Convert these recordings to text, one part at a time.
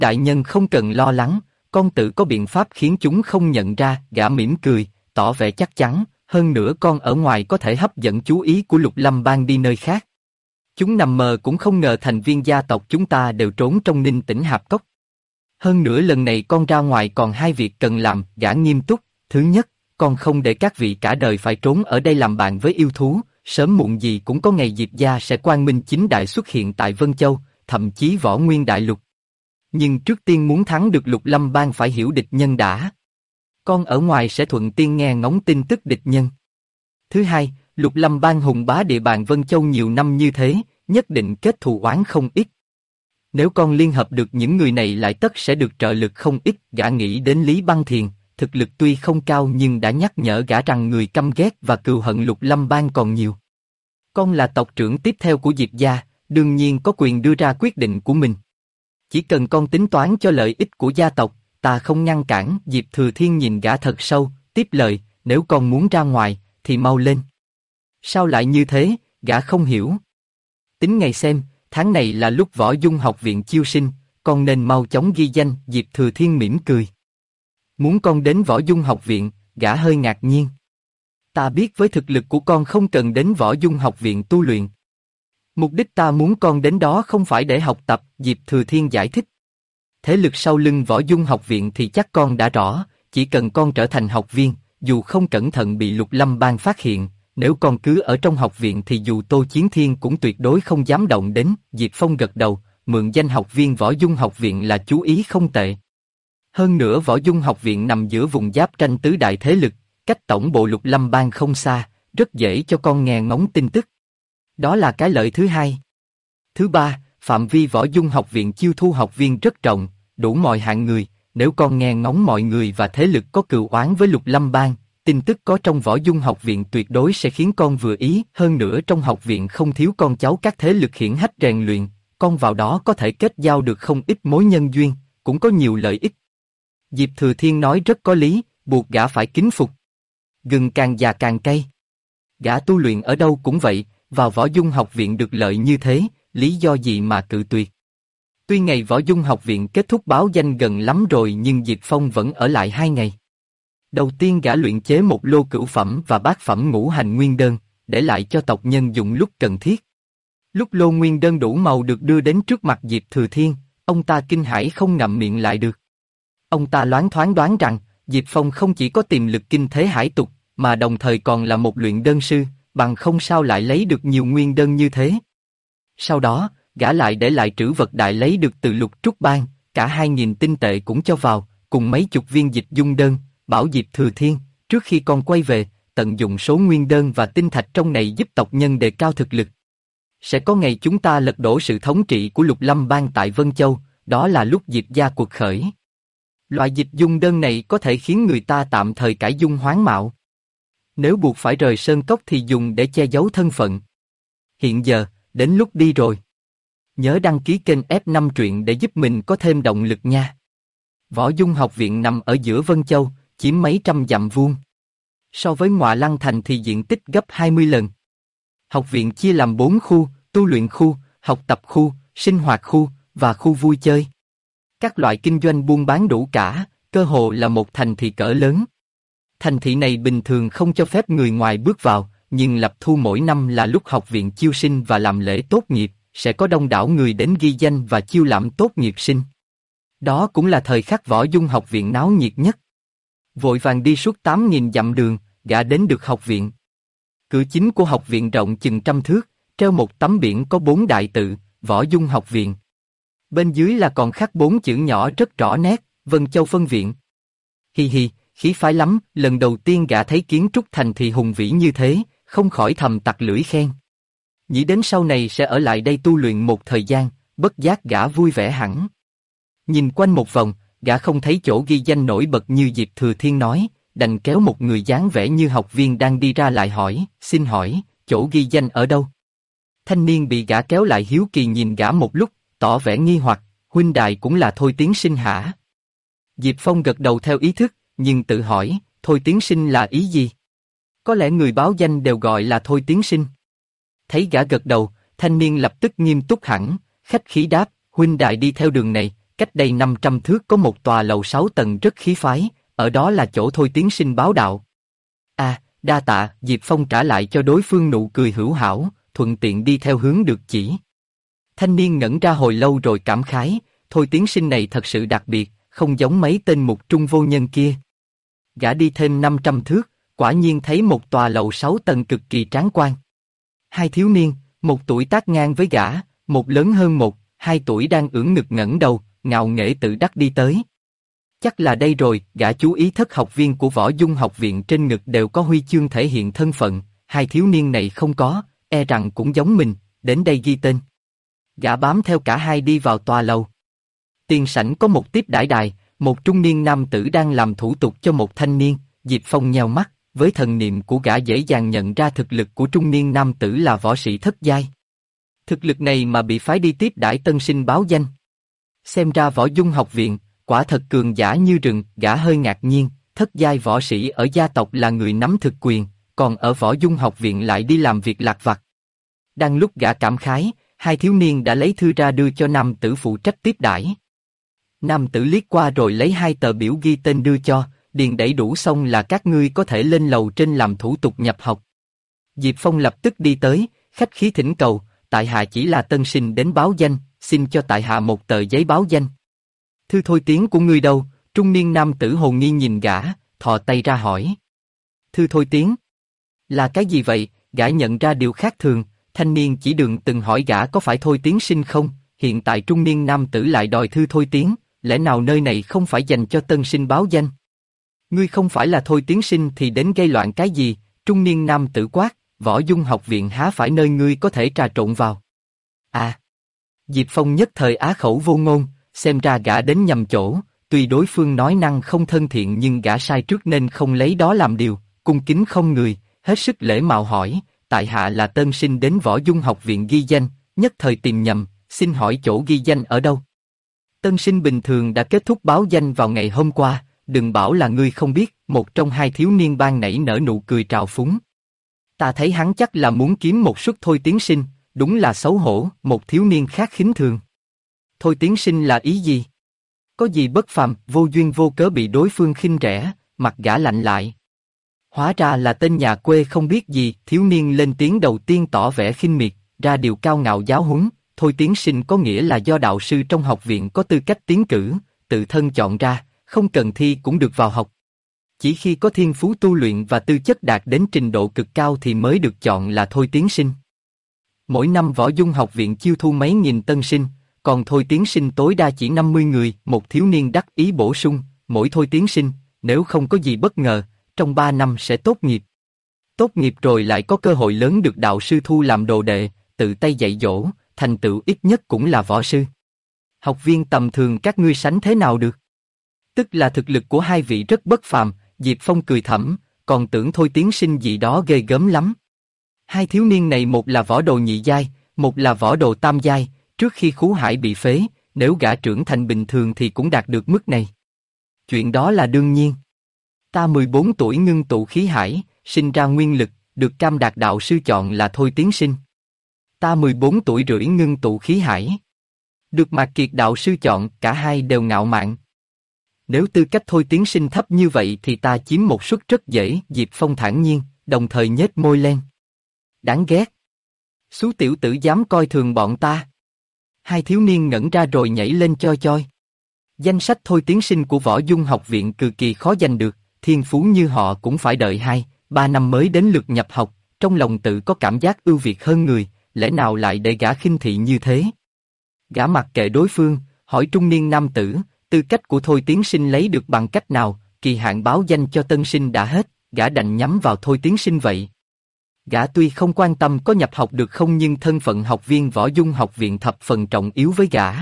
Đại nhân không cần lo lắng, con tự có biện pháp khiến chúng không nhận ra. Gã mỉm cười, tỏ vẻ chắc chắn, hơn nữa con ở ngoài có thể hấp dẫn chú ý của Lục Lâm Bang đi nơi khác. Chúng nằm mơ cũng không ngờ thành viên gia tộc chúng ta đều trốn trong Ninh Tĩnh Hạp Cốc. Hơn nữa lần này con ra ngoài còn hai việc cần làm. Gã nghiêm túc. Thứ nhất, con không để các vị cả đời phải trốn ở đây làm bạn với yêu thú. Sớm muộn gì cũng có ngày Diệp gia sẽ quang minh chính đại xuất hiện tại Vân Châu, thậm chí Võ Nguyên Đại Lục. Nhưng trước tiên muốn thắng được Lục Lâm Bang phải hiểu địch nhân đã. Con ở ngoài sẽ thuận tiên nghe ngóng tin tức địch nhân. Thứ hai, Lục Lâm Bang hùng bá địa bàn Vân Châu nhiều năm như thế, nhất định kết thù oán không ít. Nếu con liên hợp được những người này lại tất sẽ được trợ lực không ít. Gã nghĩ đến Lý Băng Thiền, thực lực tuy không cao nhưng đã nhắc nhở gã rằng người căm ghét và cừu hận Lục Lâm Bang còn nhiều. Con là tộc trưởng tiếp theo của Diệp gia, đương nhiên có quyền đưa ra quyết định của mình. Chỉ cần con tính toán cho lợi ích của gia tộc, ta không ngăn cản. Diệp Thừa Thiên nhìn gã thật sâu, tiếp lời, nếu con muốn ra ngoài, thì mau lên. Sao lại như thế? Gã không hiểu. Tính ngày xem, tháng này là lúc Võ Dung học viện chiêu sinh, con nên mau chóng ghi danh. Diệp Thừa Thiên mỉm cười. Muốn con đến Võ Dung học viện? Gã hơi ngạc nhiên. Ta biết với thực lực của con không cần đến Võ Dung học viện tu luyện. Mục đích ta muốn con đến đó không phải để học tập. Diệp Thừa Thiên giải thích. Thế lực sau lưng Võ Dung học viện thì chắc con đã rõ, chỉ cần con trở thành học viên, dù không cẩn thận bị Lục Lâm Bang phát hiện, nếu con cứ ở trong học viện thì dù Tô Chiến Thiên cũng tuyệt đối không dám động đến. Diệp Phong gật đầu, mượn danh học viên Võ Dung học viện là chú ý không tệ. Hơn nữa Võ Dung học viện nằm giữa vùng giáp tranh tứ đại thế lực, cách tổng bộ Lục Lâm Bang không xa, rất dễ cho con nghe ngóng tin tức. Đó là cái lợi thứ hai. Thứ ba, phạm vi Võ Dung học viện chiêu thu học viên rất rộng, đủ mọi hạng người. Nếu con nghe ngóng mọi người và thế lực có cừu oán với Lục Lâm Bang, tin tức có trong Võ Dung học viện tuyệt đối sẽ khiến con vừa ý. Hơn nữa trong học viện không thiếu con cháu các thế lực hiển hách rèn luyện, con vào đó có thể kết giao được không ít mối nhân duyên, cũng có nhiều lợi ích. Diệp Thừa Thiên nói rất có lý, buộc gã phải kính phục. Gừng càng già càng cay. Gã tu luyện ở đâu cũng vậy, vào Võ Dung học viện được lợi như thế, lý do gì mà cự tuyệt. Tuy ngày Võ Dung học viện kết thúc báo danh gần lắm rồi nhưng Diệp Phong vẫn ở lại 2 ngày. Đầu tiên gã luyện chế một lô cửu phẩm và bát phẩm ngũ hành nguyên đơn, để lại cho tộc nhân dùng lúc cần thiết. Lúc lô nguyên đơn đủ màu được đưa đến trước mặt Diệp Thừa Thiên, ông ta kinh hãi không ngậm miệng lại được. Ông ta loáng thoáng đoán rằng, Diệp Phong không chỉ có tiềm lực kinh thế hải tục, mà đồng thời còn là một luyện đơn sư, bằng không sao lại lấy được nhiều nguyên đơn như thế. Sau đó, gã lại để lại trữ vật đại lấy được từ Lục Trúc Bang, cả 2.000 tinh tệ cũng cho vào, cùng mấy chục viên dịch dung đơn, bảo Diệp Thừa Thiên, trước khi con quay về, tận dụng số nguyên đơn và tinh thạch trong này giúp tộc nhân đề cao thực lực. Sẽ có ngày chúng ta lật đổ sự thống trị của Lục Lâm Bang tại Vân Châu, đó là lúc Diệp gia cuộc khởi. Loại dịch dung đơn này có thể khiến người ta tạm thời cải dung hoán mạo. Nếu buộc phải rời sơn cốc thì dùng để che giấu thân phận. Hiện giờ, đến lúc đi rồi. Nhớ đăng ký kênh F5 truyện để giúp mình có thêm động lực nha. Võ Dung học viện nằm ở giữa Vân Châu, chiếm mấy trăm dặm vuông. So với Ngọa Lăng Thành thì diện tích gấp 20 lần. Học viện chia làm 4 khu, tu luyện khu, học tập khu, sinh hoạt khu, và khu vui chơi. Các loại kinh doanh buôn bán đủ cả, cơ hồ là một thành thị cỡ lớn. Thành thị này bình thường không cho phép người ngoài bước vào, nhưng lập thu mỗi năm là lúc học viện chiêu sinh và làm lễ tốt nghiệp, sẽ có đông đảo người đến ghi danh và chiêu lãm tốt nghiệp sinh. Đó cũng là thời khắc Võ Dung học viện náo nhiệt nhất. Vội vàng đi suốt 8.000 dặm đường, gã đến được học viện. Cửa chính của học viện rộng chừng 100 thước, treo một tấm biển có 4 đại tự, Võ Dung học viện. Bên dưới là còn khắc 4 chữ nhỏ rất rõ nét, Vân Châu phân viện. Hi hi, khí phái lắm, lần đầu tiên gã thấy kiến trúc thành thị hùng vĩ như thế, không khỏi thầm tặc lưỡi khen. Nghĩ đến sau này sẽ ở lại đây tu luyện một thời gian, bất giác gã vui vẻ hẳn. Nhìn quanh một vòng, gã không thấy chỗ ghi danh nổi bật như Diệp Thừa Thiên nói, đành kéo một người dáng vẻ như học viên đang đi ra lại hỏi, xin hỏi, chỗ ghi danh ở đâu? Thanh niên bị gã kéo lại hiếu kỳ nhìn gã một lúc, tỏ vẻ nghi hoặc, huynh đài cũng là Thôi Tiến Sinh hả? Diệp Phong gật đầu theo ý thức, nhưng tự hỏi, Thôi Tiến Sinh là ý gì? Có lẽ người báo danh đều gọi là Thôi Tiến Sinh. Thấy gã gật đầu, thanh niên lập tức nghiêm túc hẳn, khách khí đáp, huynh đài đi theo đường này, cách đây 500 thước có một tòa lầu 6 tầng rất khí phái, ở đó là chỗ Thôi Tiến Sinh báo đạo. À, đa tạ, Diệp Phong trả lại cho đối phương nụ cười hữu hảo, thuận tiện đi theo hướng được chỉ. Thanh niên ngẩn ra hồi lâu rồi cảm khái, Thôi Tiến Sinh này thật sự đặc biệt, không giống mấy tên mục trung vô nhân kia. Gã đi thêm 500 thước, quả nhiên thấy một tòa lầu 6 tầng cực kỳ tráng quan. Hai thiếu niên, một tuổi tác ngang với gã, một lớn hơn một, 2 tuổi đang ưỡn ngực ngẩng đầu, ngạo nghễ tự đắc đi tới. Chắc là đây rồi, gã chú ý thất học viên của Võ Dung học viện trên ngực đều có huy chương thể hiện thân phận, hai thiếu niên này không có, e rằng cũng giống mình, đến đây ghi tên. Gã bám theo cả hai đi vào tòa lầu. Tiền sảnh có một tiếp đãi đài, một trung niên nam tử đang làm thủ tục cho một thanh niên, Diệp Phong nheo mắt, với thần niệm của gã dễ dàng nhận ra thực lực của trung niên nam tử là võ sĩ thất giai. Thực lực này mà bị phái đi tiếp đãi tân sinh báo danh. Xem ra Võ Dung học viện, quả thật cường giả như rừng, gã hơi ngạc nhiên, thất giai võ sĩ ở gia tộc là người nắm thực quyền, còn ở Võ Dung học viện lại đi làm việc lặt vặt. Đang lúc gã cảm khái, hai thiếu niên đã lấy thư ra đưa cho nam tử phụ trách tiếp đãi. Nam tử liếc qua rồi lấy 2 tờ biểu ghi tên đưa cho, điền đầy đủ xong là các ngươi có thể lên lầu trên làm thủ tục nhập học. Diệp Phong lập tức đi tới, khách khí thỉnh cầu, tại hạ chỉ là tân sinh đến báo danh, xin cho tại hạ một tờ giấy báo danh. Thư thôi tiến của ngươi đâu? Trung niên nam tử hồn nghi nhìn gã, thò tay ra hỏi. Thư thôi tiến? Là cái gì vậy? Gã nhận ra điều khác thường, thanh niên chỉ đường từng hỏi gã có phải Thôi Tiến Sinh không, hiện tại trung niên nam tử lại đòi thư thôi tiến, lẽ nào nơi này không phải dành cho tân sinh báo danh? Ngươi không phải là Thôi Tiến Sinh thì đến gây loạn cái gì? Trung niên nam tử quát, Võ Dung học viện há phải nơi ngươi có thể trà trộn vào. À! Diệp Phong nhất thời á khẩu vô ngôn, xem ra gã đến nhầm chỗ, tuy đối phương nói năng không thân thiện nhưng gã sai trước nên không lấy đó làm điều, cung kính không người, hết sức lễ mạo hỏi, tại hạ là tân sinh đến Võ Dung học viện ghi danh, nhất thời tìm nhầm, xin hỏi chỗ ghi danh ở đâu? Tân sinh bình thường đã kết thúc báo danh vào ngày hôm qua, đừng bảo là ngươi không biết, một trong hai thiếu niên ban nãy nở nụ cười trào phúng. Ta thấy hắn chắc là muốn kiếm một suất Thôi Tiến Sinh, đúng là xấu hổ, một thiếu niên khác khinh thường. Thôi Tiến Sinh là ý gì? Có gì bất phàm, vô duyên vô cớ bị đối phương khinh rẻ, mặt gã lạnh lại. Hóa ra là tên nhà quê không biết gì, thiếu niên lên tiếng đầu tiên tỏ vẻ khinh miệt, ra điều cao ngạo giáo huấn, Thôi Tiến Sinh có nghĩa là do đạo sư trong học viện có tư cách tiến cử, tự thân chọn ra, không cần thi cũng được vào học. Chỉ khi có thiên phú tu luyện và tư chất đạt đến trình độ cực cao thì mới được chọn là Thôi Tiến Sinh. Mỗi năm Võ Dung học viện chiêu thu mấy nghìn tân sinh, còn Thôi Tiến Sinh tối đa chỉ 50 người, một thiếu niên đắc ý bổ sung, mỗi Thôi Tiến Sinh, nếu không có gì bất ngờ, trong 3 năm sẽ tốt nghiệp. Tốt nghiệp rồi lại có cơ hội lớn được đạo sư thu làm đồ đệ, tự tay dạy dỗ, thành tựu ít nhất cũng là võ sư. Học viên tầm thường các ngươi sánh thế nào được? Tức là thực lực của hai vị rất bất phàm, Diệp Phong cười thầm, còn tưởng Thôi Tiến Sinh gì đó ghê gớm lắm. Hai thiếu niên này một là võ đồ nhị giai, một là võ đồ tam giai, trước khi Khú Hải bị phế, nếu gã trưởng thành bình thường thì cũng đạt được mức này. Chuyện đó là đương nhiên. Ta 14 tuổi ngưng tụ khí hải, sinh ra nguyên lực, được Cam Đạt đạo sư chọn là Thôi Tiến Sinh. Ta 14 tuổi rưỡi ngưng tụ khí hải, được Mạc Kiệt đạo sư chọn, cả hai đều ngạo mạn. Nếu tư cách Thôi Tiến Sinh thấp như vậy thì ta chiếm một suất rất dễ, Diệp Phong thản nhiên, đồng thời nhếch môi lên. Đáng ghét. Xú tiểu tử dám coi thường bọn ta. Hai thiếu niên ngẩn ra rồi nhảy lên choi choi. Danh sách Thôi Tiến Sinh của Võ Dung học viện cực kỳ khó giành được, thiên phú như họ cũng phải đợi 2-3 năm mới đến lượt nhập học, trong lòng tự có cảm giác ưu việt hơn người, lẽ nào lại để gã khinh thị như thế? Gã mặc kệ đối phương, hỏi trung niên nam tử, tư cách của Thôi Tiến Sinh lấy được bằng cách nào, kỳ hạn báo danh cho tân sinh đã hết, gã đành nhắm vào Thôi Tiến Sinh vậy. Gã tuy không quan tâm có nhập học được không nhưng thân phận học viên Võ Dung học viện thập phần trọng yếu với gã.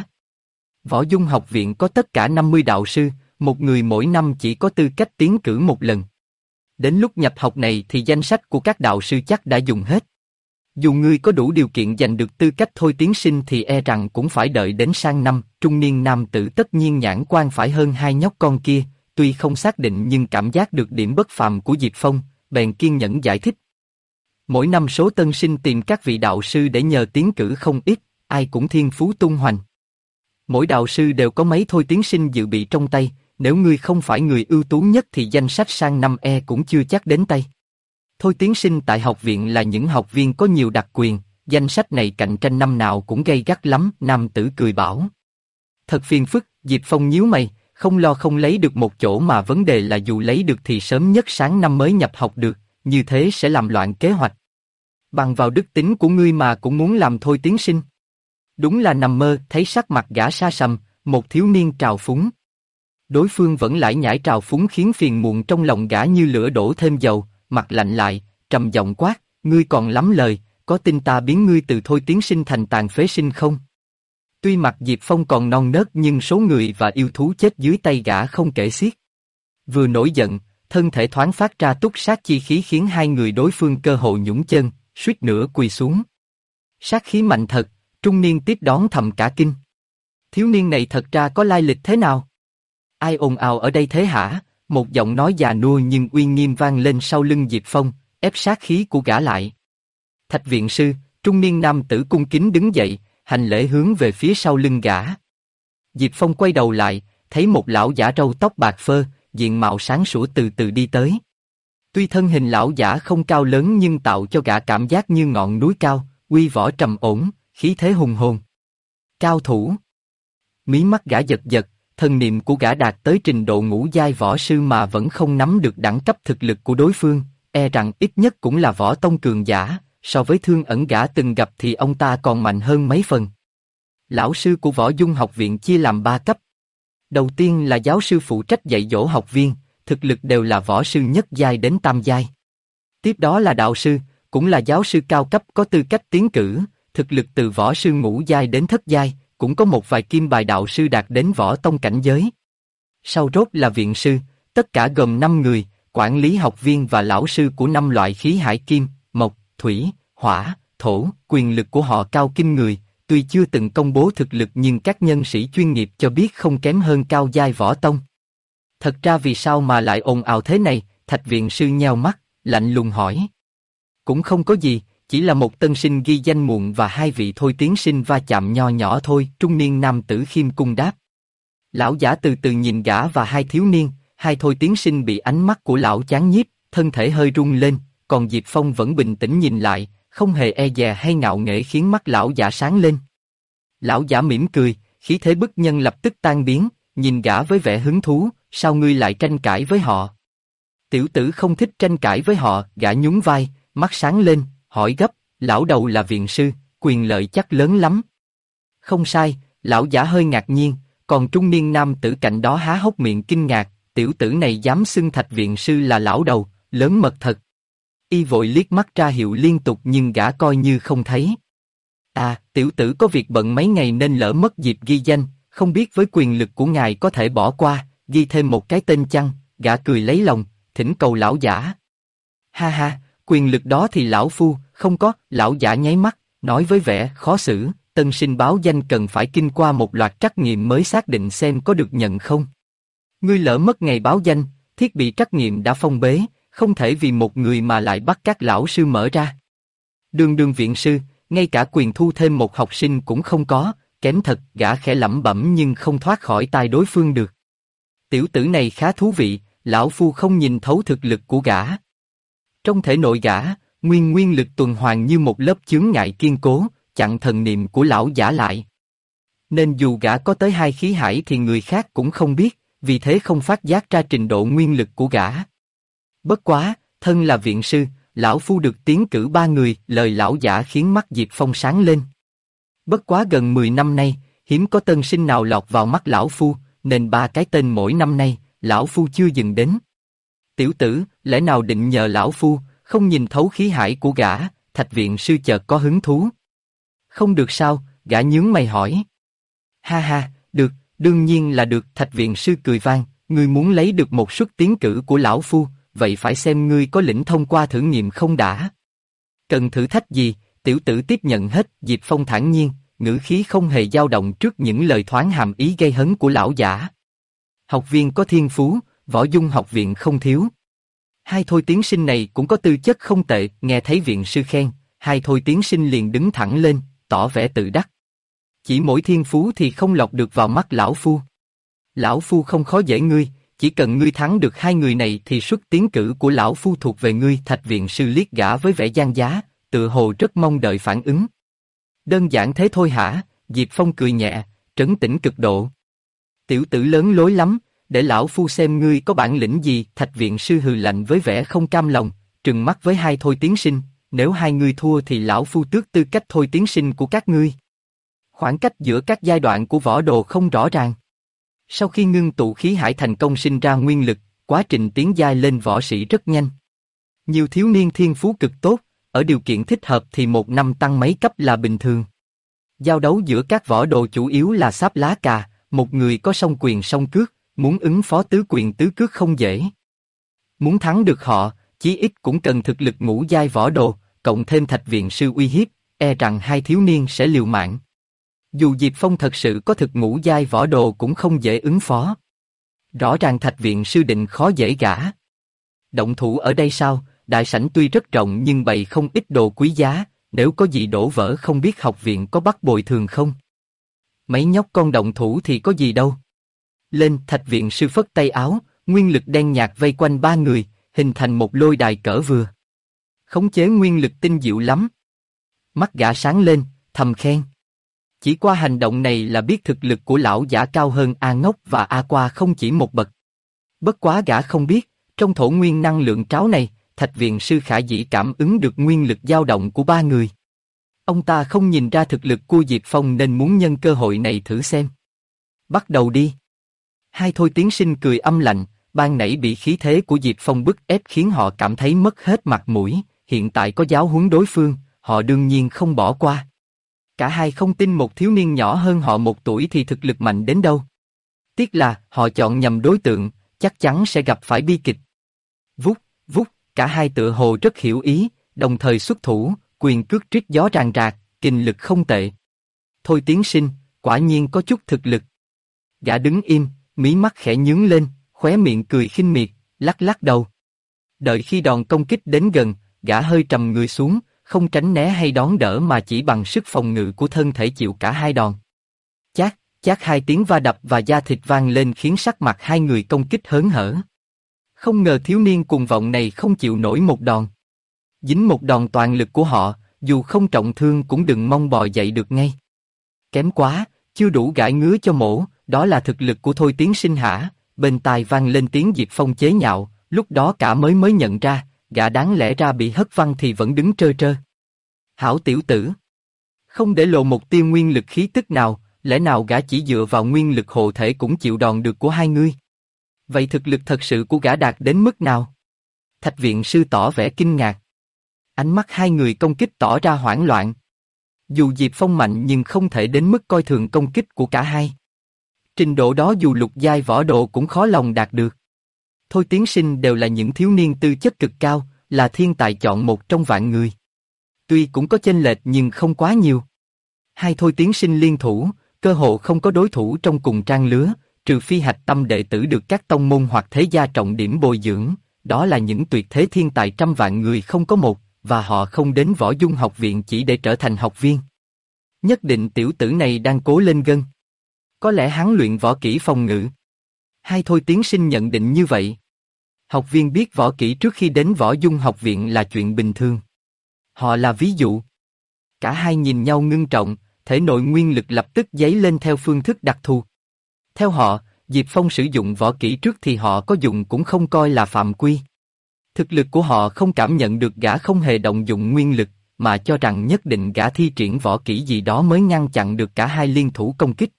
Võ Dung học viện có tất cả 50 đạo sư, một người mỗi năm chỉ có tư cách tiến cử một lần. Đến lúc nhập học này thì danh sách của các đạo sư chắc đã dùng hết. Dù ngươi có đủ điều kiện giành được tư cách Thôi Tiến Sinh thì e rằng cũng phải đợi đến sang năm. Trung niên nam tử tất nhiên nhãn quan phải hơn hai nhóc con kia, tuy không xác định nhưng cảm giác được điểm bất phàm của Diệp Phong, bèn kiên nhẫn giải thích. Mỗi năm số tân sinh tìm các vị đạo sư để nhờ tiến cử không ít, ai cũng thiên phú tung hoành. Mỗi đạo sư đều có mấy thôi tiến sinh dự bị trong tay, nếu ngươi không phải người ưu tú nhất thì danh sách sang năm cũng chưa chắc đến tay. Thôi tiến sinh tại học viện là những học viên có nhiều đặc quyền, danh sách này cạnh tranh năm nào cũng gay gắt lắm, nam tử cười bảo. Thật phiền phức, Diệp Phong nhíu mày, không lo không lấy được một chỗ mà vấn đề là dù lấy được thì sớm nhất sáng năm mới nhập học được, như thế sẽ làm loạn kế hoạch. Bằng vào đức tính của ngươi mà cũng muốn làm thôi tiến sinh. Đúng là nằm mơ, thấy sắc mặt gã sa sầm, một thiếu niên trào phúng. Đối phương vẫn lải nhải trào phúng khiến phiền muộn trong lòng gã như lửa đổ thêm dầu, mặt lạnh lại, trầm giọng quát, ngươi còn lắm lời, có tin ta biến ngươi từ thôi tiến sinh thành tàn phế sinh không? Tuy mặt Diệp Phong còn non nớt nhưng số người và yêu thú chết dưới tay gã không kể xiết. Vừa nổi giận, thân thể thoáng phát ra túc sát chi khí khiến hai người đối phương cơ hội nhũng chân, suýt nữa quỳ xuống. Sát khí mạnh thật, trung niên tiếp đón thầm cả kinh. Thiếu niên này thật ra có lai lịch thế nào? Ai ồn ào ở đây thế hả? Một giọng nói già nua nhưng uy nghiêm vang lên sau lưng Diệp Phong, ép sát khí của gã lại. Thạch viện sư, trung niên nam tử cung kính đứng dậy, hành lễ hướng về phía sau lưng gã. Diệp Phong quay đầu lại, thấy một lão giả râu tóc bạc phơ, diện mạo sáng sủa từ từ đi tới. Tuy thân hình lão giả không cao lớn nhưng tạo cho gã cảm giác như ngọn núi cao, uy võ trầm ổn, khí thế hùng hồn. Cao thủ. Mí mắt gã giật giật, thần niệm của gã đạt tới trình độ ngũ giai võ sư mà vẫn không nắm được đẳng cấp thực lực của đối phương, rằng ít nhất cũng là võ tông cường giả, so với Thương Ẩn gã từng gặp thì ông ta còn mạnh hơn mấy phần. Lão sư của Võ Dung học viện chia làm 3 cấp. Đầu tiên là giáo sư phụ trách dạy dỗ học viên, thực lực đều là võ sư nhất giai đến tam giai. Tiếp đó là đạo sư, cũng là giáo sư cao cấp có tư cách tiến cử, thực lực từ võ sư ngũ giai đến thất giai, cũng có một vài kim bài đạo sư đạt đến võ tông cảnh giới. Sau rốt là viện sư, tất cả gồm 5 người, quản lý học viên và lão sư của 5 loại khí hải kim, mộc, thủy, hỏa, thổ, quyền lực của họ cao kinh người, tuy chưa từng công bố thực lực nhưng các nhân sĩ chuyên nghiệp cho biết không kém hơn cao giai võ tông. Thật ra vì sao mà lại ồn ào thế này? Thạch viện sư nheo mắt, lạnh lùng hỏi. Cũng không có gì, chỉ là một tân sinh ghi danh muộn và 2 vị thôi tiến sinh va chạm nho nhỏ thôi, trung niên nam tử khiêm cung đáp. Lão giả từ từ nhìn gã và 2 thiếu niên, 2 thôi tiến sinh bị ánh mắt của lão chán nhiếp, thân thể hơi rung lên, còn Diệp Phong vẫn bình tĩnh nhìn lại, không hề e dè hay ngạo nghễ khiến mắt lão giả sáng lên. Lão giả mỉm cười, khí thế bức nhân lập tức tan biến, nhìn gã với vẻ hứng thú, sao ngươi lại tranh cãi với họ? Tiểu tử không thích tranh cãi với họ, gã nhún vai, mắt sáng lên, hỏi gấp, lão đầu là viện sư, quyền lợi chắc lớn lắm. Không sai, lão giả hơi ngạc nhiên, còn trung niên nam tử cạnh đó há hốc miệng kinh ngạc, tiểu tử này dám xưng Thạch viện sư là lão đầu, lớn mật thật. Y vội liếc mắt ra hiệu liên tục nhưng gã coi như không thấy. Tiểu tử có việc bận mấy ngày nên lỡ mất dịp ghi danh, không biết với quyền lực của ngài có thể bỏ qua, ghi thêm một cái tên chăng? Gã cười lấy lòng, thỉnh cầu lão giả. Ha ha, quyền lực đó thì lão phu, không có, lão giả nháy mắt, nói với vẻ khó xử, tân sinh báo danh cần phải kinh qua một loạt trắc nghiệm mới xác định xem có được nhận không. Ngươi lỡ mất ngày báo danh, thiết bị trắc nghiệm đã phong bế, không thể vì một người mà lại bắt các lão sư mở ra. Đường viện sư, ngay cả quyền thu thêm một học sinh cũng không có, kém thật, gã khẽ lẩm bẩm nhưng không thoát khỏi tai đối phương được. Tiểu tử này khá thú vị, lão phu không nhìn thấu thực lực của gã. Trong thể nội gã, nguyên lực tuần hoàn như một lớp chướng ngại kiên cố, chặn thần niệm của lão giả lại. Nên dù gã có tới 2 khí hải thì người khác cũng không biết, vì thế không phát giác ra trình độ nguyên lực của gã. Bất quá, thân là viện sư, lão phu được tiến cử 3 người, lời lão giả khiến mắt Diệp Phong sáng lên. Bất quá gần 10 năm nay, hiếm có tân sinh nào lọt vào mắt lão phu, nên 3 cái tên mỗi năm nay, lão phu chưa dừng đến. Tiểu tử, lẽ nào định nhờ lão phu, không nhìn thấu khí hải của gã? Thạch viện sư chợt có hứng thú. Không được sao? Gã nhướng mày hỏi. Ha ha, được, đương nhiên là được. Thạch viện sư cười vang, ngươi muốn lấy được một suất tiến cử của lão phu, vậy phải xem ngươi có lĩnh thông qua thử nghiệm không đã. Cần thử thách gì? Tiểu tử tiếp nhận hết. Diệp Phong thản nhiên, ngữ khí không hề dao động trước những lời thoáng hàm ý gây hấn của lão giả. Học viên có thiên phú, Võ Dung học viện không thiếu. 2 thôi tiến sinh này cũng có tư chất không tệ, nghe thấy viện sư khen, 2 thôi tiến sinh liền đứng thẳng lên, tỏ vẻ tự đắc. Chỉ mỗi thiên phú thì không lọt được vào mắt lão phu. Lão phu không khó dễ ngươi, chỉ cần ngươi thắng được hai người này thì suất tiến cử của lão phu thuộc về ngươi. Thạch viện sư liếc gã với vẻ gian giá, tựa hồ rất mong đợi phản ứng. Đơn giản thế thôi hả? Diệp Phong cười nhẹ, trấn tĩnh cực độ. Tiểu tử lớn lối lắm, để lão phu xem ngươi có bản lĩnh gì. Thạch viện sư hừ lạnh với vẻ không cam lòng, trừng mắt với hai thôi tiến sinh, nếu hai ngươi thua thì lão phu tước tư cách thôi tiến sinh của các ngươi. Khoảng cách giữa các giai đoạn của võ đồ không rõ ràng. Sau khi ngưng tụ khí hải thành công sinh ra nguyên lực, quá trình tiến giai lên võ sĩ rất nhanh. Nhiều thiếu niên thiên phú cực tốt, ở điều kiện thích hợp thì một năm tăng mấy cấp là bình thường. Giao đấu giữa các võ đồ chủ yếu là sáp lá cà, một người có song quyền song cước, muốn ứng phó tứ quyền tứ cước không dễ. Muốn thắng được họ, chí ít cũng cần thực lực ngũ giai võ đồ, cộng thêm thạch viện sư uy hiếp, e rằng hai thiếu niên sẽ liều mạng. Dù Diệp Phong thật sự có thực ngũ giai võ đồ cũng không dễ ứng phó. Rõ ràng thạch viện sư định khó dễ gã. Động thủ ở đây sao? Đại sảnh tuy rất rộng nhưng bày không ít đồ quý giá, nếu có gì đổ vỡ không biết học viện có bắt bồi thường không? Mấy nhóc con động thủ thì có gì đâu. Lên, thạch viện sư phất tay áo, nguyên lực đen nhạt vây quanh ba người, hình thành một lôi đài cỡ vừa. Khống chế nguyên lực tinh diệu lắm. Mắt gã sáng lên, thầm khen. Chỉ qua hành động này là biết thực lực của lão giả cao hơn A Ngốc và A Qua không chỉ một bậc. Bất quá gã không biết, trong thổ nguyên năng lượng tráo này, thạch viện sư khả dĩ cảm ứng được nguyên lực dao động của ba người. Ông ta không nhìn ra thực lực của Diệp Phong nên muốn nhân cơ hội này thử xem. Bắt đầu đi. Hai thôi tiến sinh cười âm lạnh, ban nãy bị khí thế của Diệp Phong bức ép khiến họ cảm thấy mất hết mặt mũi, hiện tại có giáo huấn đối phương, họ đương nhiên không bỏ qua. Cả hai không tin một thiếu niên nhỏ hơn họ một tuổi thì thực lực mạnh đến đâu. Tiếc là họ chọn nhầm đối tượng, chắc chắn sẽ gặp phải bi kịch. Vút, vút, cả hai tựa hồ rất hiểu ý, đồng thời xuất thủ, quyền cước triết gió ràng rạc, kình lực không tệ. Thôi tiến sinh, quả nhiên có chút thực lực. Gã đứng im, mí mắt khẽ nhướng lên, khóe miệng cười khinh miệt, lắc lắc đầu. Đợi khi đòn công kích đến gần, gã hơi trầm người xuống, không tránh né hay đón đỡ mà chỉ bằng sức phòng ngự của thân thể chịu cả hai đòn. Chát, chát hai tiếng va đập và da thịt vang lên khiến sắc mặt hai người công kích hớn hở. Không ngờ thiếu niên cuồng vọng này không chịu nổi một đòn. Dính một đòn toàn lực của họ, dù không trọng thương cũng đừng mong bò dậy được ngay. Kém quá, chưa đủ gãi ngứa cho mổ, đó là thực lực của thôi tiến sinh hả? Bên tai vang lên tiếng Diệp Phong chế nhạo, lúc đó cả mới nhận ra, gã đáng lẽ ra bị hất văng thì vẫn đứng trơ trơ. Hảo tiểu tử! Không để lộ một tia nguyên lực khí tức nào, lẽ nào gã chỉ dựa vào nguyên lực hộ thể cũng chịu đòn được của hai ngươi? Vậy thực lực thật sự của gã đạt đến mức nào? Thạch viện sư tỏ vẻ kinh ngạc. Ánh mắt hai người công kích tỏ ra hoảng loạn. Dù Diệp Phong mạnh nhưng không thể đến mức coi thường công kích của cả hai. Trình độ đó dù lục giai võ độ cũng khó lòng đạt được. Thôi tiến sinh đều là những thiếu niên tư chất cực cao, là thiên tài chọn một trong vạn người. Tuy cũng có chênh lệch nhưng không quá nhiều. Hai thôi tiến sinh liên thủ, cơ hồ không có đối thủ trong cùng trang lứa, trừ phi hạch tâm đệ tử được các tông môn hoặc thế gia trọng điểm bồi dưỡng, đó là những tuyệt thế thiên tài trăm vạn người không có một, và họ không đến Võ Dung học viện chỉ để trở thành học viên. Nhất định tiểu tử này đang cố lên gân. Có lẽ hắn luyện võ kỹ phòng ngự. Hai thôi tiến sinh nhận định như vậy. Học viên biết võ kỹ trước khi đến Võ Dung học viện là chuyện bình thường. Họ là ví dụ. Cả hai nhìn nhau ngưng trọng, thể nội nguyên lực lập tức dấy lên theo phương thức đặc thù. Theo họ, Diệp Phong sử dụng võ kỹ trước thì họ có dùng cũng không coi là phạm quy. Thực lực của họ không cảm nhận được gã không hề động dụng nguyên lực, mà cho rằng nhất định gã thi triển võ kỹ gì đó mới ngăn chặn được cả hai liên thủ công kích.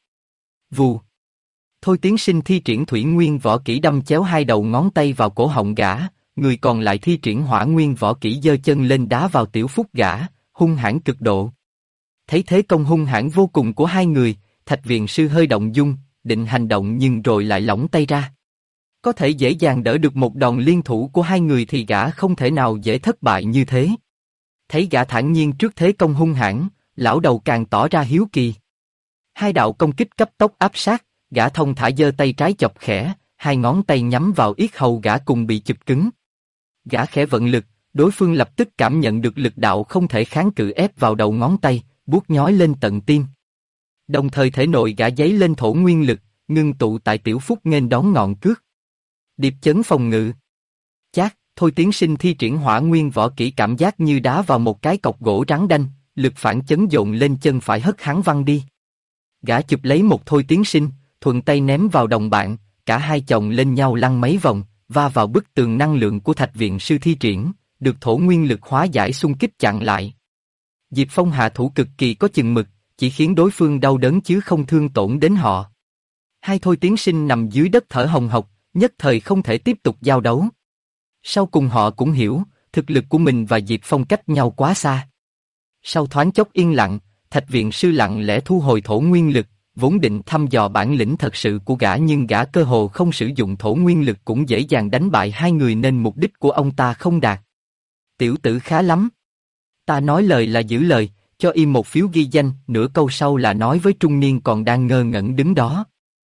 Vù. Thôi tiến sinh thi triển thủy nguyên võ kỹ đâm chéo hai đầu ngón tay vào cổ họng gã, người còn lại thi triển hỏa nguyên võ kỹ giơ chân lên đá vào tiểu phúc gã, hung hãn cực độ. Thấy thế công hung hãn vô cùng của hai người, thạch viện sư hơi động dung, định hành động nhưng rồi lại lỏng tay ra. Có thể dễ dàng đỡ được một đòn liên thủ của hai người thì gã không thể nào dễ thất bại như thế. Thấy gã thản nhiên trước thế công hung hãn, lão đầu càng tỏ ra hiếu kỳ. Hai đạo công kích cấp tốc áp sát, gã thông thả giơ tay trái chọc khẽ, hai ngón tay nhắm vào yết hầu gã cùng bị chụp cứng. Gã khẽ vận lực, đối phương lập tức cảm nhận được lực đạo không thể kháng cự ép vào đầu ngón tay, buốt nhói lên tận tim. Đồng thời thể nội gã giấy lên thổ nguyên lực, ngưng tụ tại tiểu phúc nghênh đón ngọn cước. Điệp chấn phòng ngự. Chát, Thôi Tiến Sinh thi triển hỏa nguyên võ kỹ cảm giác như đá vào một cái cọc gỗ trắng đanh, lực phản chấn dồn lên chân phải hất hắn văng đi. Gã chụp lấy một Thôi Tiến Sinh, thuận tay ném vào đồng bạn, cả hai chồng lên nhau lăn mấy vòng, va vào bức tường năng lượng của Thạch Viện Sư thi triển, được thổ nguyên lực hóa giải xung kích chặn lại. Diệp Phong hạ thủ cực kỳ có chừng mực, chỉ khiến đối phương đau đớn chứ không thương tổn đến họ. Hai Thôi Tiến Sinh nằm dưới đất thở hồng hộc, nhất thời không thể tiếp tục giao đấu. Sau cùng họ cũng hiểu, thực lực của mình và Diệp Phong cách nhau quá xa. Sau thoáng chốc yên lặng, Thạch Viện Sư lặng lẽ thu hồi thổ nguyên lực, vốn định thăm dò bản lĩnh thật sự của gã nhưng gã cơ hồ không sử dụng thổ nguyên lực cũng dễ dàng đánh bại hai người nên mục đích của ông ta không đạt. Tiểu tử khá lắm. Ta nói lời là giữ lời, cho im một phiếu ghi danh, nửa câu sau là nói với trung niên còn đang ngơ ngẩn đứng đó.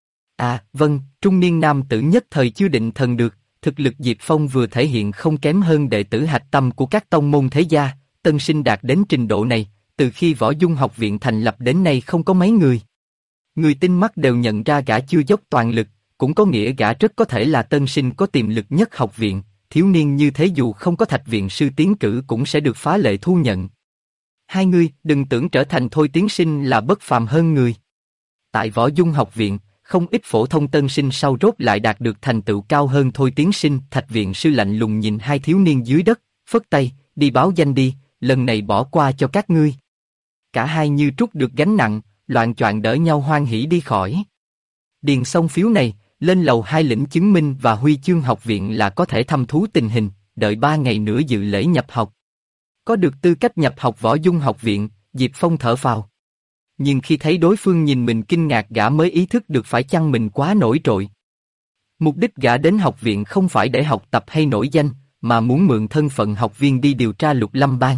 À, vâng, trung niên nam tử nhất thời chưa định thần được, thực lực Diệp Phong vừa thể hiện không kém hơn đệ tử hạch tâm của các tông môn thế gia, tân sinh đạt đến trình độ này, từ khi Võ Dung học viện thành lập đến nay không có mấy người. Người tinh mắt đều nhận ra gã chưa dốc toàn lực, cũng có nghĩa gã rất có thể là tân sinh có tiềm lực nhất học viện, thiếu niên như thế dù không có Thạch Viện Sư tiến cử cũng sẽ được phá lệ thu nhận. Hai ngươi đừng tưởng trở thành Thôi Tiến Sinh là bất phàm hơn người. Tại Võ Dung học viện, không ít phổ thông tân sinh sau rốt lại đạt được thành tựu cao hơn Thôi Tiến Sinh. Thạch Viện Sư lạnh lùng nhìn hai thiếu niên dưới đất, phất tay, đi báo danh đi, lần này bỏ qua cho các ngươi. Cả hai như trút được gánh nặng, loạng choạng đỡ nhau hoan hỉ đi khỏi. Điền xong phiếu này, lên lầu 2 lĩnh chứng minh và huy chương học viện là có thể thăm thú tình hình, đợi 3 ngày nữa dự lễ nhập học. Có được tư cách nhập học Võ Dung học viện, Diệp Phong thở phào. Nhưng khi thấy đối phương nhìn mình kinh ngạc gã mới ý thức được phải chăng mình quá nổi trội. Mục đích gã đến học viện không phải để học tập hay nổi danh, mà muốn mượn thân phận học viên đi điều tra Lục Lâm Bang.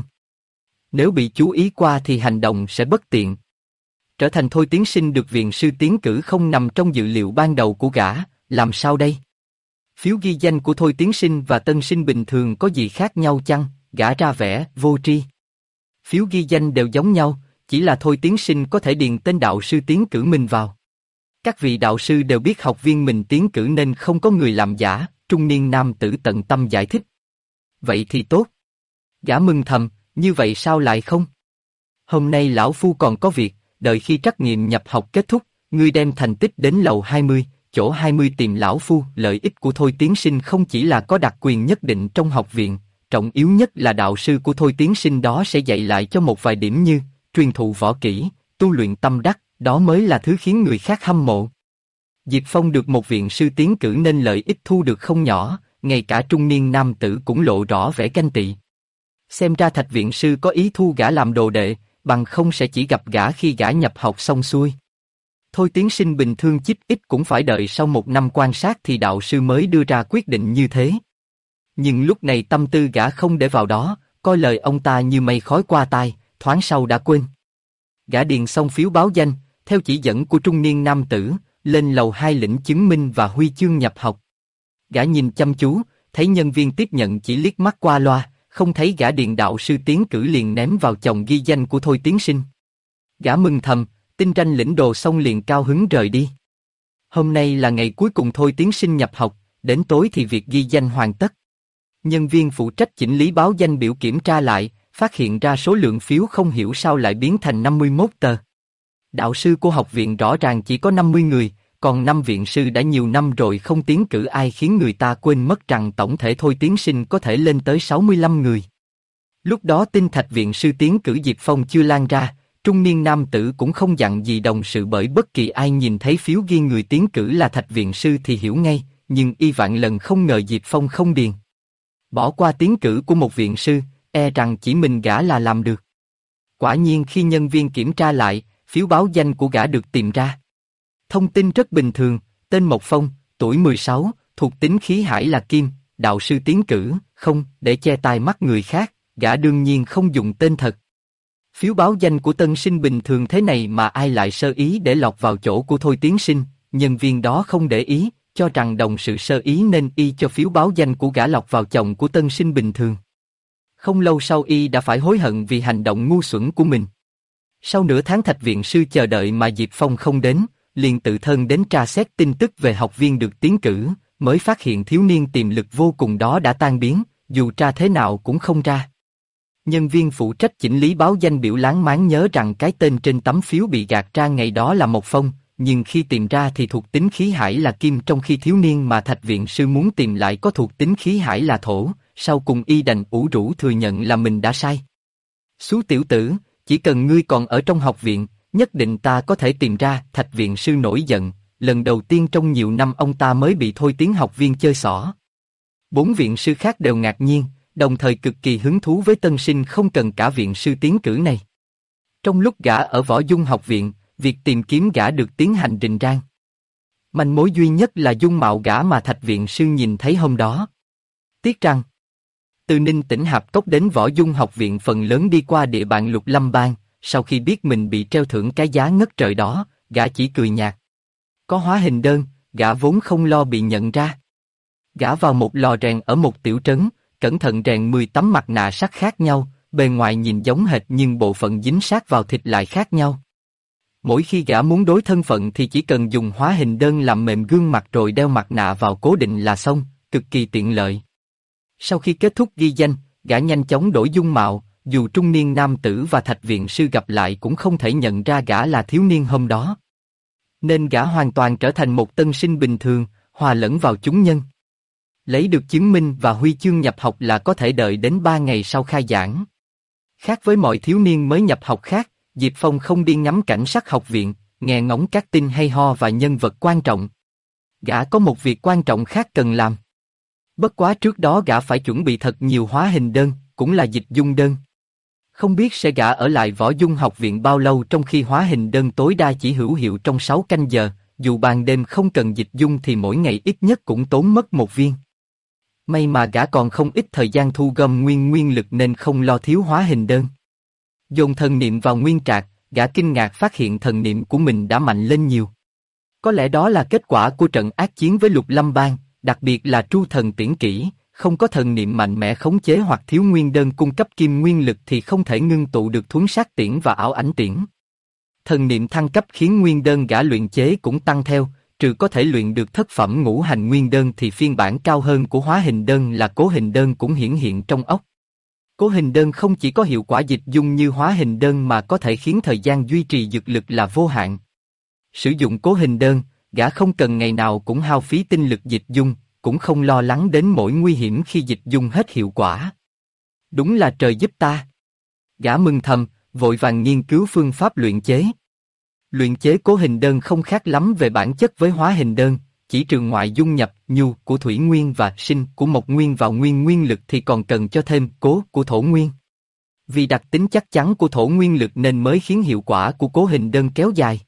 Nếu bị chú ý qua thì hành động sẽ bất tiện. Trở thành Thôi Tiến Sinh được viện sư tiến cử không nằm trong dự liệu ban đầu của gã, làm sao đây? Phiếu ghi danh của Thôi Tiến Sinh và tân sinh bình thường có gì khác nhau chăng? Gã ra vẻ vô tri. Phiếu ghi danh đều giống nhau, chỉ là Thôi Tiến Sinh có thể điền tên đạo sư tiến cử mình vào. Các vị đạo sư đều biết học viên mình tiến cử nên không có người làm giả, trung niên nam tử tận tâm giải thích. Vậy thì tốt. Gã mừng thầm, như vậy sao lại không? Hôm nay lão phu còn có việc, đợi khi trắc nghiệm nhập học kết thúc, ngươi đem thành tích đến lầu 20, chỗ 20 tìm lão phu. Lợi ích của Thôi Tiến Sinh không chỉ là có đặc quyền nhất định trong học viện, trọng yếu nhất là đạo sư của Thôi Tiến Sinh đó sẽ dạy lại cho một vài điểm như truyền thụ võ kỹ, tu luyện tâm đắc, đó mới là thứ khiến người khác hâm mộ. Diệp Phong được một viện sư tiến cử nên lợi ích thu được không nhỏ, ngay cả trung niên nam tử cũng lộ rõ vẻ ganh tị. Xem ra Thạch Viện Sư có ý thu gã làm đồ đệ, bằng không sẽ chỉ gặp gã khi gã nhập học xong xuôi. Thôi Tiến Sinh bình thường chí ít cũng phải đợi sau 1 năm quan sát thì đạo sư mới đưa ra quyết định như thế. Nhưng lúc này tâm tư gã không để vào đó, coi lời ông ta như mây khói qua tai, thoáng sau đã quên. Gã điền xong phiếu báo danh, theo chỉ dẫn của trung niên nam tử, lên lầu 2 lĩnh chứng minh và huy chương nhập học. Gã nhìn chăm chú, thấy nhân viên tiếp nhận chỉ liếc mắt qua loa, không thấy gã điền đạo sư tiến cử liền ném vào chồng ghi danh của Thôi Tiến Sinh. Gã mừng thầm, tinh tranh lĩnh đồ xong liền cao hứng rời đi. Hôm nay là ngày cuối cùng Thôi Tiến Sinh nhập học, đến tối thì việc ghi danh hoàn tất. Nhân viên phụ trách chỉnh lý báo danh biểu kiểm tra lại, phát hiện ra số lượng phiếu không hiểu sao lại biến thành 51 tờ. Đạo sư của học viện rõ ràng chỉ có 50 người, còn 5 viện sư đã nhiều năm rồi không tiến cử ai khiến người ta quên mất rằng tổng thể Thôi Tiến Sinh có thể lên tới 65 người. Lúc đó tin Thạch Viện Sư tiến cử Diệp Phong chưa lan ra, trung niên nam tử cũng không dặn gì đồng sự bởi bất kỳ ai nhìn thấy phiếu ghi người tiến cử là Thạch Viện Sư thì hiểu ngay, nhưng y vạn lần không ngờ Diệp Phong không điền. Bỏ qua tiến cử của một viện sư, e rằng chỉ mình gã là làm được. Quả nhiên khi nhân viên kiểm tra lại, phiếu báo danh của gã được tìm ra. Thông tin rất bình thường, tên Mộc Phong, tuổi 16, thuộc tính khí hải là kim, đạo sư tiến cử, không, để che tai mắt người khác, gã đương nhiên không dùng tên thật. Phiếu báo danh của tân sinh bình thường thế này mà ai lại sơ ý để lọt vào chỗ của Thôi Tiến Sinh, nhân viên đó không để ý, cho rằng đồng sự sơ ý nên y cho phiếu báo danh của gã lọt vào chồng của tân sinh bình thường. Không lâu sau y đã phải hối hận vì hành động ngu xuẩn của mình. Sau nửa tháng Thạch viện sư chờ đợi mà Diệp Phong không đến, liền tự thân đến tra xét tin tức về học viên được tiến cử, mới phát hiện thiếu niên tiềm lực vô cùng đó đã tan biến, dù tra thế nào cũng không ra. Nhân viên phụ trách chỉnh lý báo danh biểu láng máng nhớ rằng cái tên trên tấm phiếu bị gạt ra ngày đó là Mộc Phong, nhưng khi tìm ra thì thuộc tính khí hải là kim, trong khi thiếu niên mà Thạch viện sư muốn tìm lại có thuộc tính khí hải là thổ, sau cùng y đành ủ rũ thừa nhận là mình đã sai. Xú tiểu tử, chỉ cần ngươi còn ở trong học viện, nhất định ta có thể tìm ra. Thạch viện sư nổi giận, lần đầu tiên trong nhiều năm ông ta mới bị thôi tiến học viên chơi xỏ. 4 viện sư khác đều ngạc nhiên, đồng thời cực kỳ hứng thú với tân sinh không cần cả viện sư tiến cử này. Trong lúc gã ở Võ Dung học viện, việc tìm kiếm gã được tiến hành rình rang. Manh mối duy nhất là dung mạo gã mà Thạch viện sư nhìn thấy hôm đó. Tiếc rằng, từ Ninh Tỉnh Hạp Cốc đến Võ Dung học viện phần lớn đi qua địa bàn Lục Lâm Bang, sau khi biết mình bị treo thưởng cái giá ngất trời đó, gã chỉ cười nhạt. Có hóa hình đơn, gã vốn không lo bị nhận ra. Gã vào một lò rèn ở một tiểu trấn, cẩn thận rèn 10 tấm mặt nạ sắt khác nhau, bề ngoài nhìn giống hệt nhưng bộ phận dính sát vào thịt lại khác nhau. Mỗi khi gã muốn đối thân phận thì chỉ cần dùng hóa hình đơn làm mềm gương mặt rồi đeo mặt nạ vào cố định là xong, cực kỳ tiện lợi. Sau khi kết thúc ghi danh, gã nhanh chóng đổi dung mạo, dù trung niên nam tử và Thạch viện sư gặp lại cũng không thể nhận ra gã là thiếu niên hôm đó. Nên gã hoàn toàn trở thành một tân sinh bình thường, hòa lẫn vào chúng nhân. Lấy được chứng minh và huy chương nhập học là có thể đợi đến 3 ngày sau khai giảng. Khác với mọi thiếu niên mới nhập học khác, Diệp Phong không đi ngắm cảnh sát học viện, nghe ngóng các tin hay ho và nhân vật quan trọng. Gã có một việc quan trọng khác cần làm. Bất quá trước đó gã phải chuẩn bị thật nhiều hóa hình đơn, cũng là dịch dung đơn. Không biết sẽ gã ở lại Võ Dung học viện bao lâu trong khi hóa hình đơn tối đa chỉ hữu hiệu trong 6 canh giờ, dù ban đêm không cần dịch dung thì mỗi ngày ít nhất cũng tốn mất 1 viên. May mà gã còn không ít thời gian thu gom nguyên lực nên không lo thiếu hóa hình đơn. Dồn thần niệm vào nguyên trạc, gã kinh ngạc phát hiện thần niệm của mình đã mạnh lên nhiều. Có lẽ đó là kết quả của trận ác chiến với Lục Lâm Bang, đặc biệt là Tru Thần Tiễn Kỹ, không có thần niệm mạnh mẽ khống chế hoặc thiếu nguyên đơn cung cấp kim nguyên lực thì không thể ngưng tụ được thuấn sát tiễn và ảo ảnh tiễn. Thần niệm thăng cấp khiến nguyên đơn gã luyện chế cũng tăng theo, trừ có thể luyện được thất phẩm ngũ hành nguyên đơn thì phiên bản cao hơn của hóa hình đơn là cố hình đơn cũng hiển hiện trong óc. Cố hình đơn không chỉ có hiệu quả dịch dung như hóa hình đơn mà có thể khiến thời gian duy trì dược lực là vô hạn. Sử dụng cố hình đơn, gã không cần ngày nào cũng hao phí tinh lực dịch dung, cũng không lo lắng đến mỗi nguy hiểm khi dịch dung hết hiệu quả. Đúng là trời giúp ta. Gã mừng thầm, vội vàng nghiên cứu phương pháp luyện chế. Luyện chế cố hình đơn không khác lắm về bản chất với hóa hình đơn, chỉ trừ ngoại dung nhập nhu của thủy nguyên và sinh của mộc nguyên vào nguyên lực thì còn cần cho thêm cố của thổ nguyên. Vì đặc tính chắc chắn của thổ nguyên lực nên mới khiến hiệu quả của cố hình đơn kéo dài.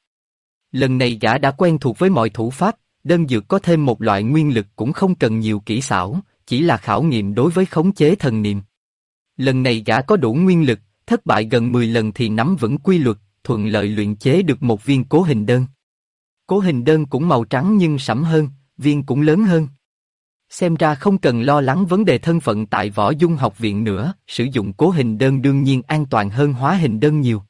Lần này gã đã quen thuộc với mọi thủ pháp, đơn dược có thêm một loại nguyên lực cũng không cần nhiều kỹ xảo, chỉ là khảo nghiệm đối với khống chế thần niệm. Lần này gã có đủ nguyên lực, thất bại gần 10 lần thì nắm vững quy luật, thuận lợi luyện chế được một viên cố hình đơn. Cố hình đơn cũng màu trắng nhưng sẫm hơn, viên cũng lớn hơn. Xem ra không cần lo lắng vấn đề thân phận tại Võ Dung học viện nữa, sử dụng cố hình đơn đương nhiên an toàn hơn hóa hình đơn nhiều.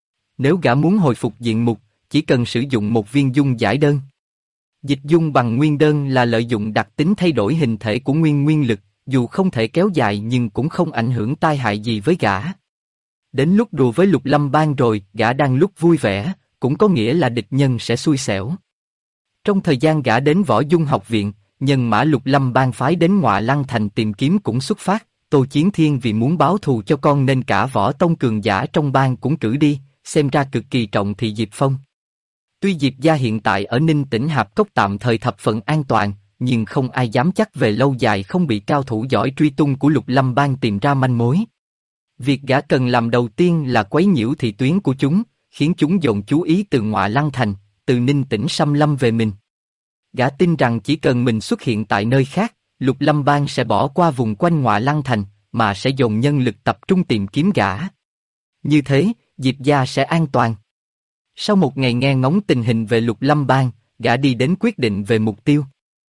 Nếu gã muốn hồi phục diện mục, chỉ cần sử dụng một viên dung giải đơn. Dịch dung bằng nguyên đơn là lợi dụng đặc tính thay đổi hình thể của nguyên lực, dù không thể kéo dài nhưng cũng không ảnh hưởng tai hại gì với gã. Đến lúc đùa với Lục Lâm Bang rồi, gã đang lúc vui vẻ, cũng có nghĩa là địch nhân sẽ xui xẻo. Trong thời gian gã đến Võ Dung học viện, nhân mã Lục Lâm Bang phái đến Ngọa Lăng Thành tìm kiếm cũng xuất phát, Tô Chiến Thiên vì muốn báo thù cho con nên cả võ tông cường giả trong bang cũng cử đi, xem ra cực kỳ trọng thị Diệp Phong. Tuy Diệp gia hiện tại ở Ninh Tỉnh Hạp Cốc tạm thời thập phần an toàn, nhưng không ai dám chắc về lâu dài không bị cao thủ giỏi truy tung của Lục Lâm Bang tìm ra manh mối. Việc gã cần làm đầu tiên là quấy nhiễu thị tuyến của chúng, khiến chúng dồn chú ý từ Ngọa Lăng Thành, từ Ninh Tỉnh xâm lâm về mình. Gã tin rằng chỉ cần mình xuất hiện tại nơi khác, Lục Lâm Bang sẽ bỏ qua vùng quanh Ngọa Lăng Thành, mà sẽ dồn nhân lực tập trung tìm kiếm gã. Như thế, Diệp gia sẽ an toàn. Sau một ngày nghe ngóng tình hình về Lục Lâm Bang, gã đi đến quyết định về mục tiêu.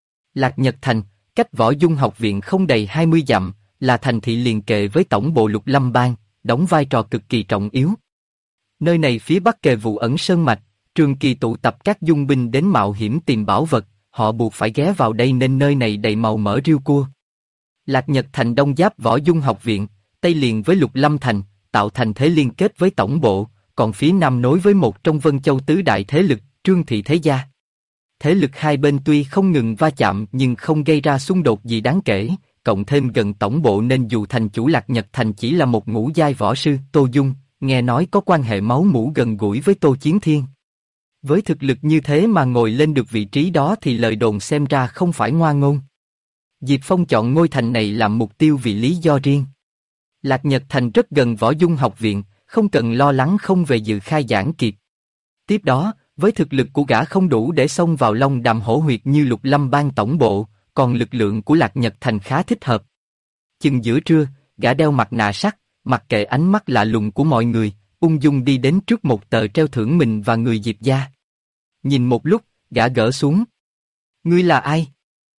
Lạc Nhật Thành, cách Võ Dung học viện không đầy 20 dặm, là thành thị liền kề với tổng bộ Lục Lâm Bang, đóng vai trò cực kỳ trọng yếu. Nơi này phía bắc kề Vụ Ẩn Sơn Mạch, trường kỳ tụ tập các dung binh đến mạo hiểm tìm bảo vật, họ buộc phải ghé vào đây nên nơi này đầy màu mỡ riêu cua. Lạc Nhật Thành đông giáp Võ Dung Học Viện, tây liền với Lục Lâm Thành, tạo thành thế liên kết với tổng bộ, còn phía nam nối với một trong Vân Châu tứ đại thế lực, Trương Thị Thế Gia. Thế lực hai bên tuy không ngừng va chạm nhưng không gây ra xung đột gì đáng kể, cộng thêm gần tổng bộ nên dù thành chủ Lạc Nhật Thành chỉ là một ngũ giai võ sư, Tô Dung, nghe nói có quan hệ máu mủ gần gũi với Tô Chiến Thiên. Với thực lực như thế mà ngồi lên được vị trí đó thì lời đồn xem ra không phải ngoa ngôn. Diệp Phong chọn ngôi thành này làm mục tiêu vì lý do riêng. Lạc Nhật Thành rất gần Võ Dung Học Viện, không cần lo lắng không về dự khai giảng kịp. Tiếp đó, với thực lực của gã không đủ để xông vào Long Đàm Hổ Huyệt như Lục Lâm Bang tổng bộ, còn lực lượng của Lạc Nhật Thành khá thích hợp. Chừng giữa trưa, gã đeo mặt nạ sắt, mặc kệ ánh mắt lạ lùng của mọi người, ung dung đi đến trước một tờ treo thưởng mình và người Diệp gia. Nhìn một lúc, gã gỡ xuống. Ngươi là ai?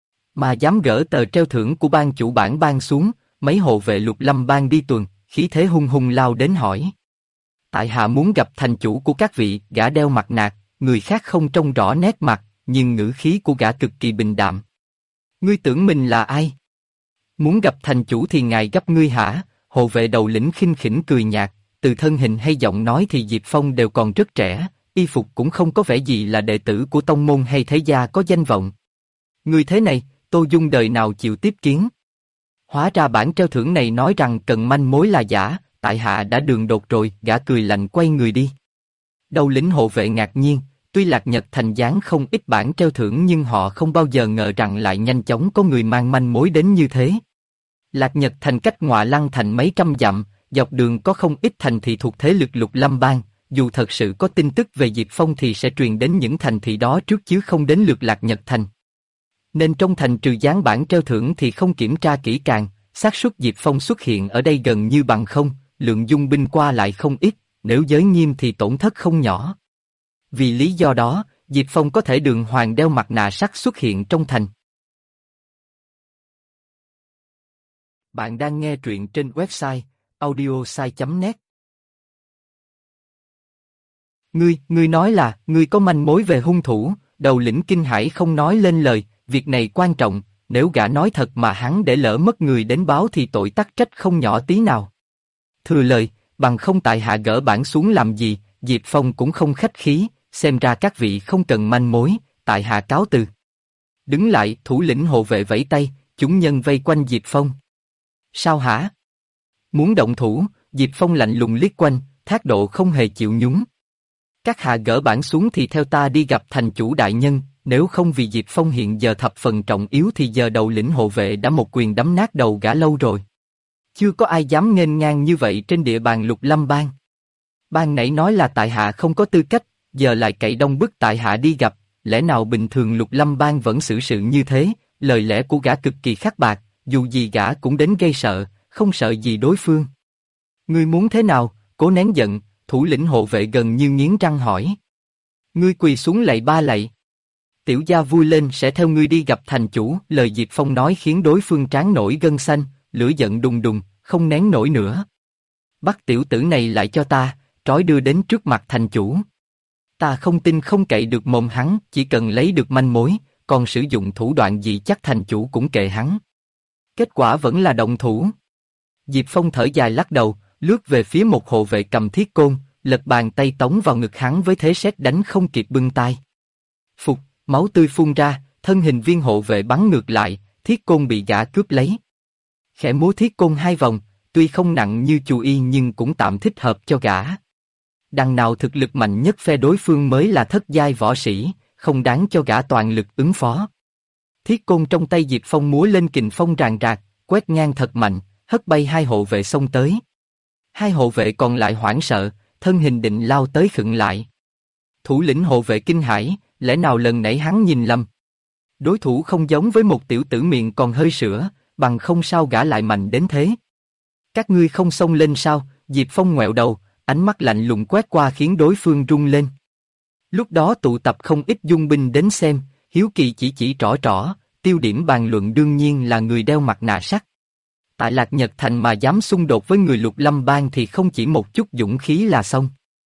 Mà dám gỡ tờ treo thưởng của ban chủ bản ban xuống, mấy hộ vệ Lục Lâm Bang đi tuần, khí thế hung hung lao đến hỏi. Tại hạ muốn gặp thành chủ của các vị, gã đeo mặt nạ, người khác không trông rõ nét mặt, nhưng ngữ khí của gã cực kỳ bình đạm. Ngươi tưởng mình là ai? Muốn gặp thành chủ thì ngài gấp ngươi hả? Hộ vệ đầu lĩnh khinh khỉnh cười nhạt, từ thân hình hay giọng nói thì Diệp Phong đều còn rất trẻ, y phục cũng không có vẻ gì là đệ tử của tông môn hay thế gia có danh vọng. Người thế này, Tô Dung đời nào chịu tiếp kiến? Hóa ra bản treo thưởng này nói rằng cần manh mối là giả, tại hạ đã đường đột rồi, gã cười lạnh quay người đi. Đầu lĩnh hộ vệ ngạc nhiên, tuy Lạc Nhật Thành dán không ít bản treo thưởng nhưng họ không bao giờ ngờ rằng lại nhanh chóng có người mang manh mối đến như thế. Lạc Nhật Thành cách Ngọa Lăng Thành mấy trăm dặm, dọc đường có không ít thành thị thuộc thế lực Lục Lâm Bang, dù thật sự có tin tức về Diệp Phong thì sẽ truyền đến những thành thị đó trước chứ không đến lượt Lạc Nhật Thành. Nên trong thành trừ dán bản treo thưởng thì không kiểm tra kỹ càng, xác suất Diệp Phong xuất hiện ở đây gần như bằng không, lượng dung binh qua lại không ít, nếu giới nghiêm thì tổn thất không nhỏ. Vì lý do đó, Diệp Phong có thể đường hoàng đeo mặt nạ sắt xuất hiện trong thành. Bạn đang nghe truyện trên website audiosai.net. Ngươi nói là, ngươi có manh mối về hung thủ, đầu lĩnh kinh hãi không nói lên lời, việc này quan trọng, nếu gã nói thật mà hắn để lỡ mất người đến báo thì tội tắc trách không nhỏ tí nào. Thừa lời, bằng không tại hạ gỡ bản xuống làm gì, Diệp Phong cũng không khách khí, xem ra các vị không cần manh mối, tại hạ cáo từ. Đứng lại, thủ lĩnh hộ vệ vẫy tay, chúng nhân vây quanh Diệp Phong. Sao hả? Muốn động thủ, Diệp Phong lạnh lùng liếc quanh, thái độ không hề chịu nhún. Các hạ gỡ bản xuống thì theo ta đi gặp thành chủ đại nhân, nếu không vì Diệp Phong hiện giờ thập phần trọng yếu thì giờ đầu lĩnh hộ vệ đã một quyền đấm nát đầu gã lâu rồi. Chưa có ai dám nghênh ngang như vậy trên địa bàn Lục Lâm Bang. Ban nãy nói là tại hạ không có tư cách, giờ lại cậy đông bức tại hạ đi gặp, lẽ nào bình thường Lục Lâm Bang vẫn xử sự như thế, lời lẽ của gã cực kỳ khắc bạc, dù gì gã cũng đến gây sợ, không sợ gì đối phương. Ngươi muốn thế nào, cố nén giận, thủ lĩnh hộ vệ gần như nghiến răng hỏi. Ngươi quỳ xuống lạy ba lạy. Tiểu gia vui lên sẽ theo ngươi đi gặp thành chủ, lời Diệp Phong nói khiến đối phương trán nổi gân xanh, lửa giận đùng đùng, không nén nổi nữa. Bắt tiểu tử này lại cho ta, trói đưa đến trước mặt thành chủ. Ta không tin không cậy được mồm hắn, chỉ cần lấy được manh mối, còn sử dụng thủ đoạn gì chắc thành chủ cũng kệ hắn. Kết quả vẫn là động thủ. Diệp Phong thở dài lắc đầu, lướt về phía một hộ vệ cầm thiết côn, lật bàn tay tống vào ngực hắn với thế sét đánh không kịp bưng tay. Phục, máu tươi phun ra, thân hình viên hộ vệ bắn ngược lại, thiết côn bị gã cướp lấy. Khẽ múa thiết côn hai vòng, tuy không nặng như chù y nhưng cũng tạm thích hợp cho gã. Đằng nào thực lực mạnh nhất phe đối phương mới là thất giai võ sĩ, không đáng cho gã toàn lực ứng phó. Thiết côn trong tay Diệp Phong múa lên kình phong ràng rạc, quét ngang thật mạnh, hất bay hai hộ vệ xông tới. Hai hộ vệ còn lại hoảng sợ, thân hình định lao tới khựng lại. Thủ lĩnh hộ vệ kinh hãi, lẽ nào lần nãy hắn nhìn lầm? Đối thủ không giống với một tiểu tử miệng còn hơi sữa, bằng không sao gã lại mạnh đến thế. Các ngươi không xông lên sao? Diệp Phong ngoẹo đầu, ánh mắt lạnh lùng quét qua khiến đối phương run lên. Lúc đó tụ tập không ít dung binh đến xem, hiếu kỳ chỉ trỏ trỏ, tiêu điểm bàn luận đương nhiên là người đeo mặt nạ sắt. Tại Lạc Nhật Thành mà dám xung đột với người Lục Lâm Bang thì không chỉ một chút dũng khí là xong.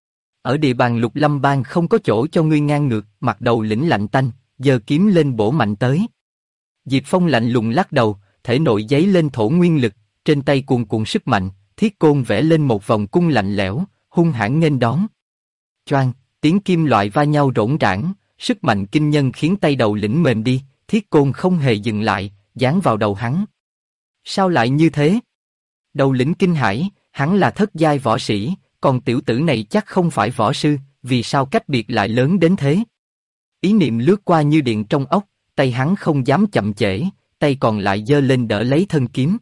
Ở địa bàn Lục Lâm Bang không có chỗ cho ngươi ngang ngược, mặt đầu lĩnh lạnh tanh, giơ kiếm lên bổ mạnh tới. Diệp Phong lạnh lùng lắc đầu, thể nội giấy lên thổ nguyên lực, trên tay cuồn cuộn sức mạnh, thiết côn vẽ lên một vòng cung lạnh lẽo, hung hãn nghênh đón. Choang, tiếng kim loại va nhau rỗng rãng, sức mạnh kinh nhân khiến tay đầu lĩnh mềm đi, thiết côn không hề dừng lại, giáng vào đầu hắn. Sao lại như thế? Đầu lĩnh kinh hãi, hắn là thất giai võ sĩ, còn tiểu tử này chắc không phải võ sư, vì sao cách biệt lại lớn đến thế? Ý niệm lướt qua như điện trong óc, tay hắn không dám chậm trễ, tay còn lại giơ lên đỡ lấy thân kiếm.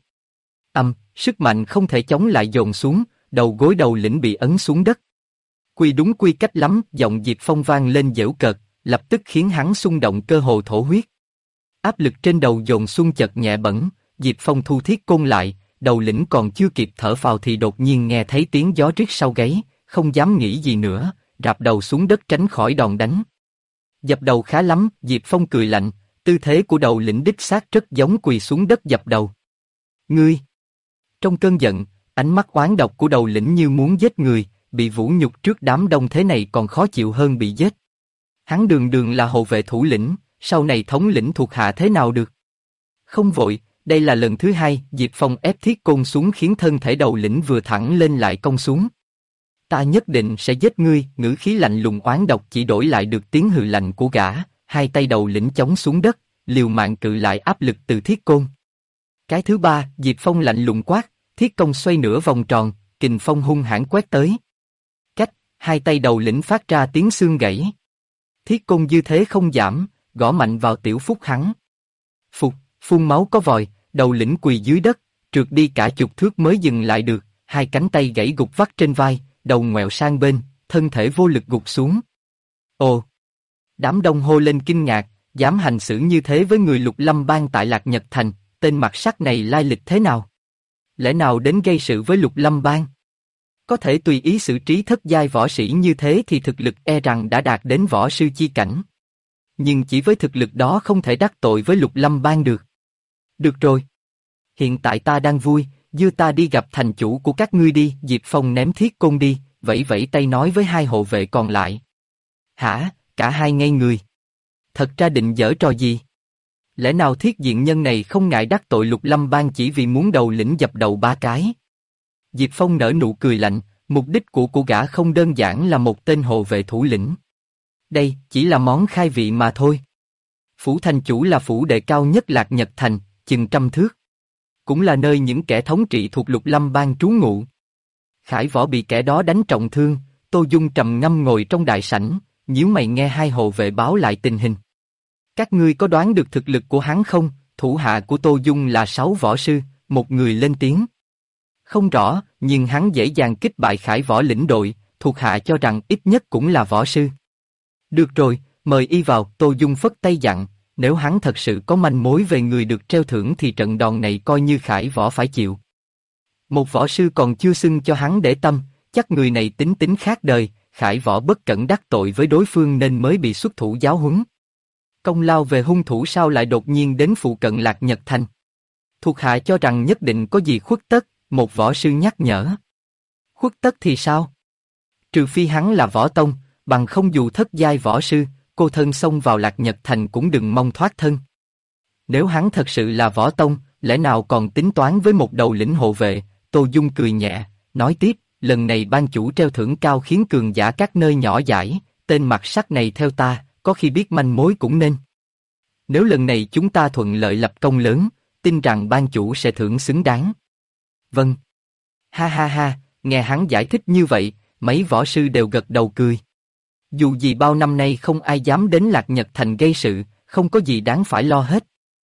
Sức mạnh không thể chống lại dồn xuống, đầu gối đầu lĩnh bị ấn xuống đất. Quy đúng quy cách lắm, giọng Diệp Phong vang lên giễu cợt, lập tức khiến hắn xung động cơ hồ thổ huyết. Áp lực trên đầu dồn xuân chợt nhẹ bẫng, Diệp Phong thu thiết côn lại, đầu lĩnh còn chưa kịp thở phào thì đột nhiên nghe thấy tiếng gió rít sau gáy, không dám nghĩ gì nữa, rạp đầu xuống đất tránh khỏi đòn đánh. Dập đầu khá lắm, Diệp Phong cười lạnh, tư thế của đầu lĩnh đích xác rất giống quỳ xuống đất dập đầu. Ngươi! Trong cơn giận, ánh mắt oán độc của đầu lĩnh như muốn giết người, bị vũ nhục trước đám đông thế này còn khó chịu hơn bị giết. Hắn đường đường là hộ vệ thủ lĩnh, sau này thống lĩnh thuộc hạ thế nào được? Không vội, đây là lần thứ hai, Diệp Phong ép thiết côn xuống khiến thân thể đầu lĩnh vừa thẳng lên lại cong xuống. Ta nhất định sẽ giết ngươi, ngữ khí lạnh lùng oán độc chỉ đổi lại được tiếng hừ lạnh của gã, hai tay đầu lĩnh chống xuống đất, liều mạng cự lại áp lực từ thiết côn. Cái thứ ba, Diệp Phong lạnh lùng quát, thiết công xoay nửa vòng tròn, kình phong hung hãn quét tới. Cách, hai tay đầu lĩnh phát ra tiếng xương gãy. Thiết côn dư thế không giảm, gõ mạnh vào tiểu phúc hắn. Phục, phun máu có vòi, đầu lĩnh quỳ dưới đất, trượt đi cả chục thước mới dừng lại được, hai cánh tay gãy gục vắt trên vai, đầu ngoẹo sang bên, thân thể vô lực gục xuống. Ồ! Đám đông hô lên kinh ngạc, dám hành xử như thế với người Lục Lâm Bang tại Lạc Nhật Thành, tên mặt sắt này lai lịch thế nào? Lẽ nào đến gây sự với Lục Lâm Bang? Có thể tùy ý xử trí thất giai võ sĩ như thế thì thực lực e rằng đã đạt đến võ sư chi cảnh. Nhưng chỉ với thực lực đó không thể đắc tội với Lục Lâm Bang được. Được rồi. Hiện tại ta đang vui, đưa ta đi gặp thành chủ của các ngươi đi. Diệp Phong ném thiết côn đi, vẫy vẫy tay nói với hai hộ vệ còn lại. Hả? Cả hai ngây người. Thật ra định giở trò gì? Lẽ nào thiết diện nhân này không ngại đắc tội Lục Lâm Bang chỉ vì muốn đầu lĩnh dập đầu ba cái? Diệp Phong nở nụ cười lạnh, mục đích của gã không đơn giản là một tên hộ vệ thủ lĩnh. Đây chỉ là món khai vị mà thôi. Phủ thành chủ là phủ đệ cao nhất Lạc Nhật Thành, chừng 100 thước. Cũng là nơi những kẻ thống trị thuộc Lục Lâm Bang trú ngụ. Khải Võ bị kẻ đó đánh trọng thương, Tô Dung trầm ngâm ngồi trong đại sảnh, nhíu mày nghe hai hộ vệ báo lại tình hình. Các ngươi có đoán được thực lực của hắn không? Thủ hạ của Tô Dung là 6 võ sư, một người lên tiếng. Không rõ, nhưng hắn dễ dàng kích bại Khải Võ lĩnh đội, thuộc hạ cho rằng ít nhất cũng là võ sư. Được rồi, mời y vào. Tô Dung phất tay dặn, nếu hắn thật sự có manh mối về người được treo thưởng thì trận đòn này coi như Khải Võ phải chịu. Một võ sư còn chưa xưng cho hắn để tâm, chắc người này tính tính khác đời, Khải Võ bất cẩn đắc tội với đối phương nên mới bị xuất thủ giáo huấn. Công lao về hung thủ sao lại đột nhiên đến phụ cận Lạc Nhật Thành? Thuộc hạ cho rằng nhất định có gì khuất tất, một võ sư nhắc nhở. Khuất tất thì sao? Trừ phi hắn là võ tông, bằng không dù thất giai võ sư, cô thân xông vào Lạc Nhật Thành cũng đừng mong thoát thân. Nếu hắn thật sự là võ tông, lẽ nào còn tính toán với một đầu lĩnh hộ vệ? Tô Dung cười nhẹ, nói tiếp, lần này ban chủ treo thưởng cao khiến cường giả các nơi nhỏ dãi, tên mặt sắt này theo ta, có khi biết manh mối cũng nên. Nếu lần này chúng ta thuận lợi lập công lớn, tin rằng ban chủ sẽ thưởng xứng đáng. Vâng. Ha ha ha, nghe hắn giải thích như vậy, mấy võ sư đều gật đầu cười. Dù gì bao năm nay không ai dám đến Lạc Nhật Thành gây sự, không có gì đáng phải lo hết.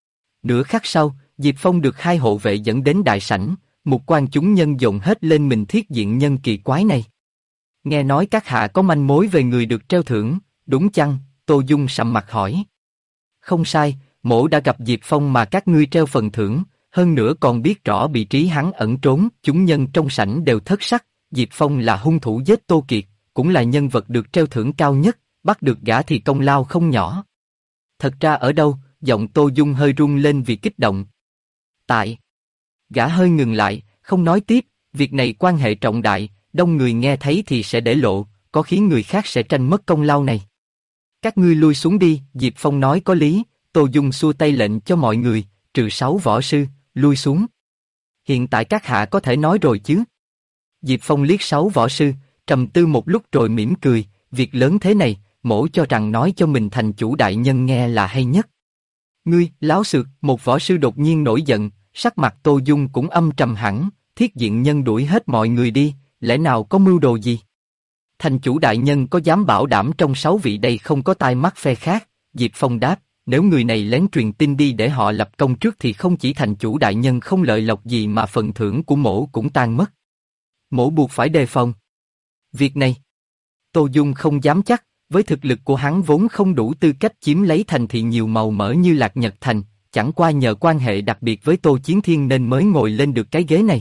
Nửa khắc sau, Diệp Phong được hai hộ vệ dẫn đến đại sảnh, mục quan chúng nhân dồn hết lên mình thiết diện nhân kỳ quái này. Nghe nói các hạ có manh mối về người được treo thưởng, đúng chăng? Tô Dung sầm mặt hỏi. Không sai, mỗ đã gặp Diệp Phong mà các ngươi treo phần thưởng, hơn nữa còn biết rõ vị trí hắn ẩn trốn. Chúng nhân trong sảnh đều thất sắc, Diệp Phong là hung thủ giết Tô Kiệt, cũng là nhân vật được treo thưởng cao nhất, bắt được gã thì công lao không nhỏ. Thật ra ở đâu? Giọng Tô Dung hơi rung lên vì kích động. Tại. Gã hơi ngừng lại, không nói tiếp, việc này quan hệ trọng đại, đông người nghe thấy thì sẽ để lộ. có khiến người khác sẽ tranh mất công lao này. Các ngươi lui xuống đi, Diệp Phong nói có lý, Tô Dung xua tay lệnh cho mọi người, trừ 6 võ sư, lui xuống. Hiện tại các hạ có thể nói rồi chứ? Diệp Phong liếc 6 võ sư, trầm tư một lúc rồi mỉm cười, việc lớn thế này, mỗ cho rằng nói cho mình thành chủ đại nhân nghe là hay nhất. Ngươi, láo xược, một võ sư đột nhiên nổi giận, sắc mặt Tô Dung cũng âm trầm hẳn, Thiết Diện Nhân đuổi hết mọi người đi, lẽ nào có mưu đồ gì? Thành chủ đại nhân có dám bảo đảm trong 6 vị đây không có tai mắt phe khác? Diệp Phong đáp, nếu người này lén truyền tin đi để họ lập công trước thì không chỉ thành chủ đại nhân không lợi lộc gì mà phần thưởng của mỗ cũng tan mất. Mỗ buộc phải đề phòng. Việc này, Tô Dung không dám chắc, với thực lực của hắn vốn không đủ tư cách chiếm lấy thành thị nhiều màu mỡ như Lạc Nhật Thành, chẳng qua nhờ quan hệ đặc biệt với Tô Chiến Thiên nên mới ngồi lên được cái ghế này.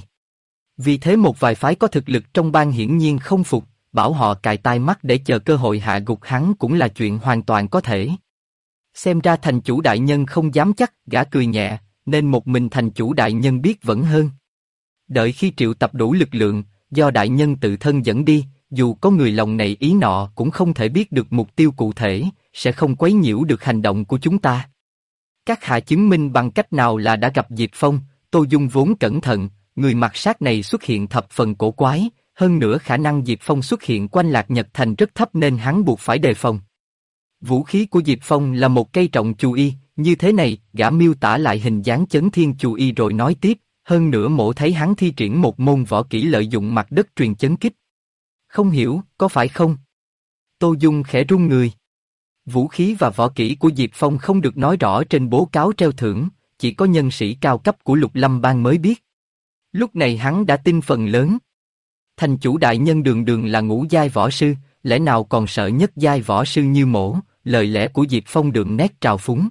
Vì thế một vài phái có thực lực trong bang hiển nhiên không phục, bảo họ cài tai mắt để chờ cơ hội hạ gục hắn cũng là chuyện hoàn toàn có thể. Xem ra thành chủ đại nhân không dám chắc, gã cười nhẹ, nên một mình thành chủ đại nhân biết vẫn hơn. Đợi khi triệu tập đủ lực lượng, do đại nhân tự thân dẫn đi, dù có người lòng này ý nọ cũng không thể biết được mục tiêu cụ thể, sẽ không quấy nhiễu được hành động của chúng ta. Các hạ chứng minh bằng cách nào là đã gặp Diệp Phong? Tô Dung vốn cẩn thận, người mặt sát này xuất hiện thập phần cổ quái, hơn nữa khả năng Diệp Phong xuất hiện quanh Lạc Nhật Thành rất thấp nên hắn buộc phải đề phòng. Vũ khí của Diệp Phong là một cây trọng chù y, như thế này, gã miêu tả lại hình dáng chấn thiên chù y rồi nói tiếp, hơn nữa mỗ thấy hắn thi triển một môn võ kỹ lợi dụng mặt đất truyền chấn kích. Không hiểu, có phải không? Tô Dung khẽ run người. Vũ khí và võ kỹ của Diệp Phong không được nói rõ trên bố cáo treo thưởng, chỉ có nhân sĩ cao cấp của Lục Lâm Bang mới biết. Lúc này hắn đã tin phần lớn. Thành chủ đại nhân đường đường là ngũ giai võ sư, lẽ nào còn sợ nhất giai võ sư như mỗ? Lời lẽ của Diệp Phong đượm nét trào phúng.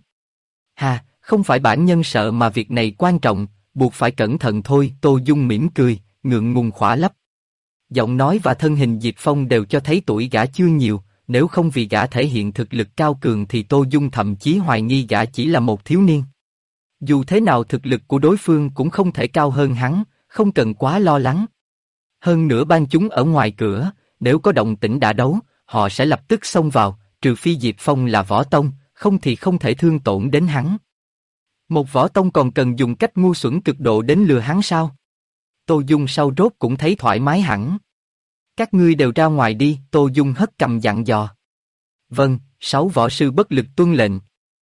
Hà, không phải bản nhân sợ mà việc này quan trọng, buộc phải cẩn thận thôi. Tô Dung mỉm cười, ngượng ngùng khỏa lấp. Giọng nói và thân hình Diệp Phong đều cho thấy tuổi gã chưa nhiều, nếu không vì gã thể hiện thực lực cao cường thì Tô Dung thậm chí hoài nghi gã chỉ là một thiếu niên. Dù thế nào thực lực của đối phương cũng không thể cao hơn hắn, không cần quá lo lắng. Hơn nữa ban chúng ở ngoài cửa, nếu có động tĩnh đả đấu, họ sẽ lập tức xông vào, trừ phi Diệp Phong là võ tông, không thì không thể thương tổn đến hắn. Một võ tông còn cần dùng cách ngu xuẩn cực độ đến lừa hắn sao? Tô Dung sau rốt cũng thấy thoải mái hẳn. Các ngươi đều ra ngoài đi, Tô Dung hất cầm dặn dò. Vâng, 6 võ sư bất lực tuân lệnh.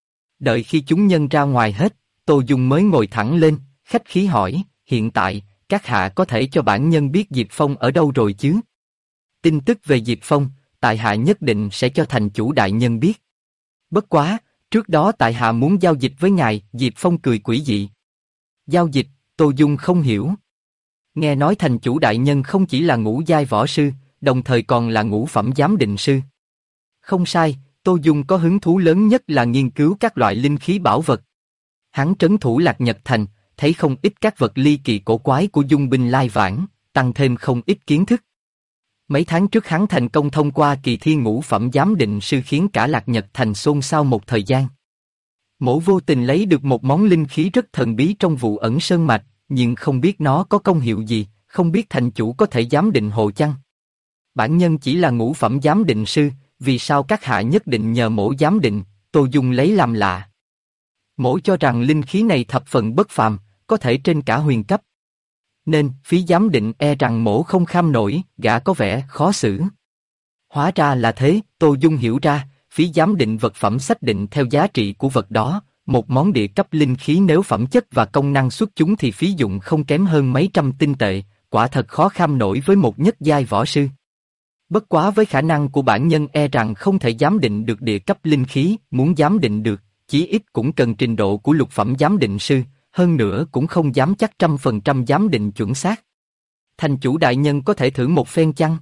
Đợi khi chúng nhân ra ngoài hết, Tô Dung mới ngồi thẳng lên, khách khí hỏi, hiện tại, các hạ có thể cho bản nhân biết Diệp Phong ở đâu rồi chứ? Tin tức về Diệp Phong, tại hạ nhất định sẽ cho thành chủ đại nhân biết. Bất quá, trước đó tại hạ muốn giao dịch với ngài. Diệp Phong cười quỷ dị. Giao dịch? Tô Dung không hiểu. Nghe nói thành chủ đại nhân không chỉ là ngũ giai võ sư, đồng thời còn là ngũ phẩm giám định sư. Không sai, Tô Dung có hứng thú lớn nhất là nghiên cứu các loại linh khí bảo vật. Hắn trấn thủ Lạc Nhật Thành, thấy không ít các vật ly kỳ cổ quái của dung binh lai vãng, tăng thêm không ít kiến thức. Mấy tháng trước hắn thành công thông qua kỳ thi ngũ phẩm giám định sư khiến cả Lạc Nhật Thành xôn xao một thời gian. Mỗ vô tình lấy được một món linh khí rất thần bí trong vụ ẩn sơn mạch, nhưng không biết nó có công hiệu gì, không biết thành chủ có thể giám định hộ chăng? Bản nhân chỉ là ngũ phẩm giám định sư, vì sao các hạ nhất định nhờ mỗ giám định? Tô Dung lấy làm lạ. Mỗ cho rằng linh khí này thập phần bất phàm, có thể trên cả huyền cấp. Nên, phí giám định e rằng mỗ không kham nổi, gã có vẻ khó xử. Hóa ra là thế, Tô Dung hiểu ra, phí giám định vật phẩm xác định theo giá trị của vật đó, một món địa cấp linh khí nếu phẩm chất và công năng xuất chúng thì phí dụng không kém hơn mấy trăm tinh tệ, quả thật khó kham nổi với một nhất giai võ sư. Bất quá với khả năng của bản nhân e rằng không thể giám định được địa cấp linh khí, muốn giám định được, chí ít cũng cần trình độ của lục phẩm giám định sư, hơn nữa cũng không dám chắc 100% giám định chuẩn xác. Thành chủ đại nhân có thể thử một phen chăng?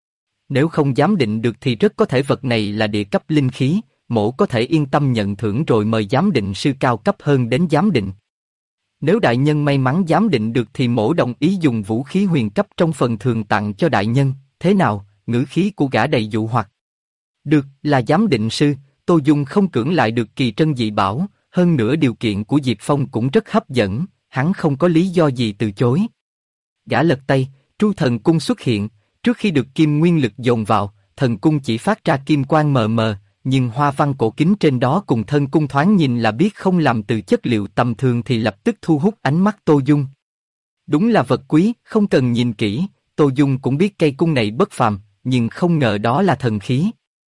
Nếu không giám định được thì rất có thể vật này là địa cấp linh khí, mỗ có thể yên tâm nhận thưởng rồi mời giám định sư cao cấp hơn đến giám định. Nếu đại nhân may mắn giám định được thì mỗ đồng ý dùng vũ khí huyền cấp trong phần thường tặng cho đại nhân, thế nào? Ngữ khí của gã đầy dụ hoặc. Được, là giám định sư, Tô Dung không cưỡng lại được kỳ trân dị bảo, hơn nữa điều kiện của Diệp Phong cũng rất hấp dẫn, hắn không có lý do gì từ chối. Gã lật tay, Tru Thần Cung xuất hiện, trước khi được kim nguyên lực dồn vào, thần cung chỉ phát ra kim quang mờ mờ, nhưng hoa văn cổ kính trên đó cùng thân cung thoáng nhìn là biết không làm từ chất liệu tầm thường thì lập tức thu hút ánh mắt Tô Dung. Đúng là vật quý, không cần nhìn kỹ, Tô Dung cũng biết cây cung này bất phàm, nhưng không ngờ đó là thần khí.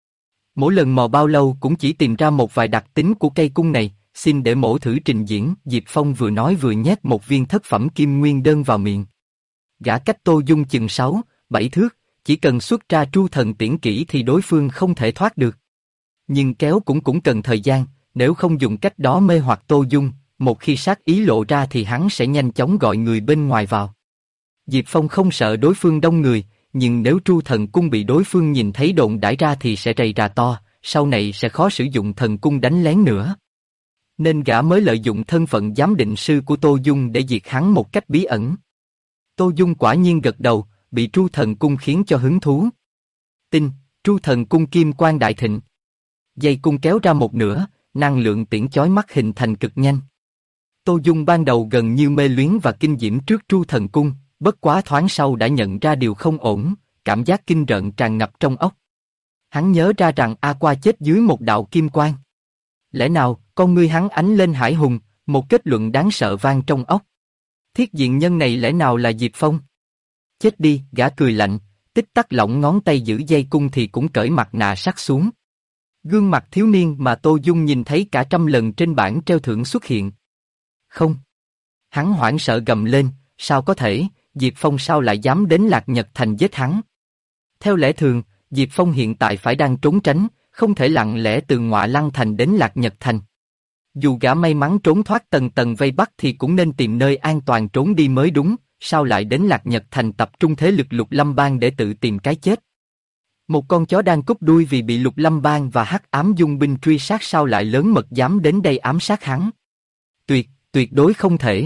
Mỗi lần mò bao lâu cũng chỉ tìm ra một vài đặc tính của cây cung này, xin để mổ thử trình diễn. Diệp Phong vừa nói vừa nhét một viên thất phẩm kim nguyên đơn vào miệng. Gã cách Tô Dung chừng 6-7 thước, chỉ cần xuất ra tru thần tiễn kỹ thì đối phương không thể thoát được. Nhưng kéo cũng cần thời gian, nếu không dùng cách đó mê hoặc Tô Dung, một khi sát ý lộ ra thì hắn sẽ nhanh chóng gọi người bên ngoài vào. Diệp Phong không sợ đối phương đông người, nhưng nếu tru thần cung bị đối phương nhìn thấy đồn đãi ra thì sẽ rầy rà to, sau này sẽ khó sử dụng thần cung đánh lén nữa. Nên gã mới lợi dụng thân phận giám định sư của Tô Dung để diệt hắn một cách bí ẩn. Tô Dung quả nhiên gật đầu, bị tru thần cung khiến cho hứng thú. Tinh, tru thần cung kim quang đại thịnh. Dây cung kéo ra một nửa, năng lượng tiễn chói mắt hình thành cực nhanh. Tô Dung ban đầu gần như mê luyến và kinh diễm trước tru thần cung, bất quá thoáng sau đã nhận ra điều không ổn, cảm giác kinh rợn tràn ngập trong óc. Hắn nhớ ra rằng A Qua chết dưới một đạo kim quang. Lẽ nào, con ngươi hắn ánh lên hải hùng, một kết luận đáng sợ vang trong óc. Thiết diện nhân này lẽ nào là Diệp Phong? Chết đi, gã cười lạnh, tích tắc lỏng ngón tay giữ dây cung thì cũng cởi mặt nạ sắt xuống. Gương mặt thiếu niên mà Tô Dung nhìn thấy cả trăm lần trên bảng treo thưởng xuất hiện. Không. Hắn hoảng sợ gầm lên, sao có thể, Diệp Phong sao lại dám đến Lạc Nhật Thành giết hắn? Theo lẽ thường, Diệp Phong hiện tại phải đang trốn tránh, không thể lặng lẽ từ Ngọa Lăng Thành đến Lạc Nhật Thành. Dù gã may mắn trốn thoát tầng tầng vây bắt thì cũng nên tìm nơi an toàn trốn đi mới đúng, sao lại đến Lạc Nhật Thành tập trung thế lực Lục Lâm Bang để tự tìm cái chết? Một con chó đang cúp đuôi vì bị Lục Lâm Bang và Hắc Ám Dung binh truy sát sao lại lớn mật dám đến đây ám sát hắn? Tuyệt đối không thể.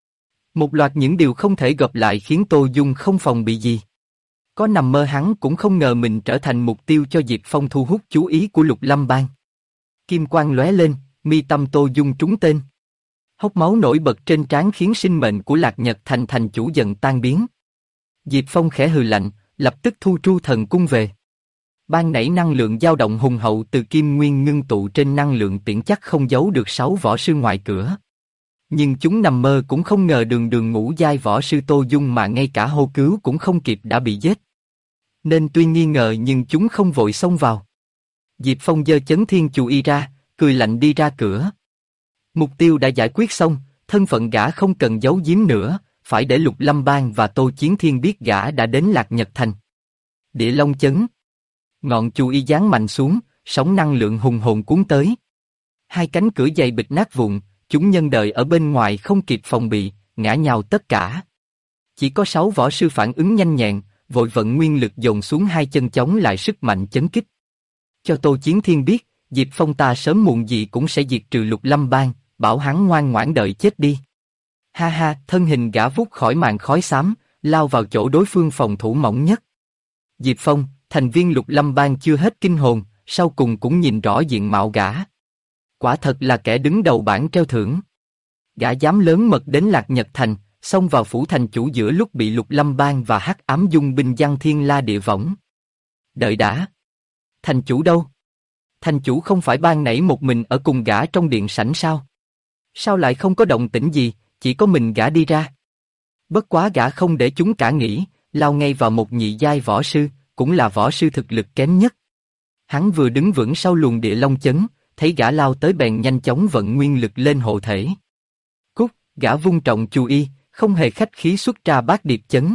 Một loạt những điều không thể gặp lại khiến Tô Dung không phòng bị gì. Có nằm mơ hắn cũng không ngờ mình trở thành mục tiêu cho Diệp Phong thu hút chú ý của Lục Lâm Bang. Kim quang lóe lên, mi tâm Tô Dung trúng tên. Hốc máu nổi bật trên trán khiến sinh mệnh của Lạc Nhật Thành thành chủ dần tan biến. Diệp Phong khẽ hừ lạnh, lập tức thu tru thần cung về. Ban nãy năng lượng dao động hùng hậu từ kim nguyên ngưng tụ trên năng lượng tiễn chắc không giấu được 6 võ sư ngoài cửa. Nhưng chúng nằm mơ cũng không ngờ đường ngũ giai võ sư Tô Dung mà ngay cả hô cứu cũng không kịp đã bị giết. Nên tuy nghi ngờ nhưng chúng không vội xông vào. Diệp Phong giơ chấn thiên chù y ra, cười lạnh đi ra cửa. Mục tiêu đã giải quyết xong, thân phận gã không cần giấu giếm nữa, phải để Lục Lâm Bang và Tô Chiến Thiên biết gã đã đến Lạc Nhật Thành. Địa Long chấn. Ngọn chù y giáng mạnh xuống, sóng năng lượng hùng hồn cuốn tới. Hai cánh cửa dày bịch nát vụn, chúng nhân đợi ở bên ngoài không kịp phòng bị, ngã nhào tất cả. Chỉ có 6 võ sư phản ứng nhanh nhẹn, vội vận nguyên lực dồn xuống hai chân chống lại sức mạnh chấn kích. Cho Tô Chiến Thiên biết, Diệp Phong ta sớm muộn gì cũng sẽ diệt trừ Lục Lâm Bang, bảo hắn ngoan ngoãn đợi chết đi. Ha ha, thân hình gã vút khỏi màn khói xám, lao vào chỗ đối phương phòng thủ mỏng nhất. Diệp Phong, thành viên Lục Lâm Bang chưa hết kinh hồn, sau cùng cũng nhìn rõ diện mạo gã. Quả thật là kẻ đứng đầu bảng treo thưởng. Gã dám lớn mật đến Lạc Nhật Thành, xông vào phủ thành chủ giữa lúc bị Lục Lâm Bang và Hắc Ám Dung binh giăng thiên la địa võng. Đợi đã. Thành chủ đâu? Thành chủ không phải ban nãy một mình ở cùng gã trong điện sảnh sao? Sao lại không có động tĩnh gì, chỉ có mình gã đi ra? Bất quá gã không để chúng cả nghĩ, lao ngay vào một nhị giai võ sư, cũng là võ sư thực lực kém nhất. Hắn vừa đứng vững sau luồng địa long chấn, thấy gã lao tới bèn nhanh chóng vận nguyên lực lên hộ thể. Cút, gã vung trọng chù y, không hề khách khí xuất ra bát điệp chấn.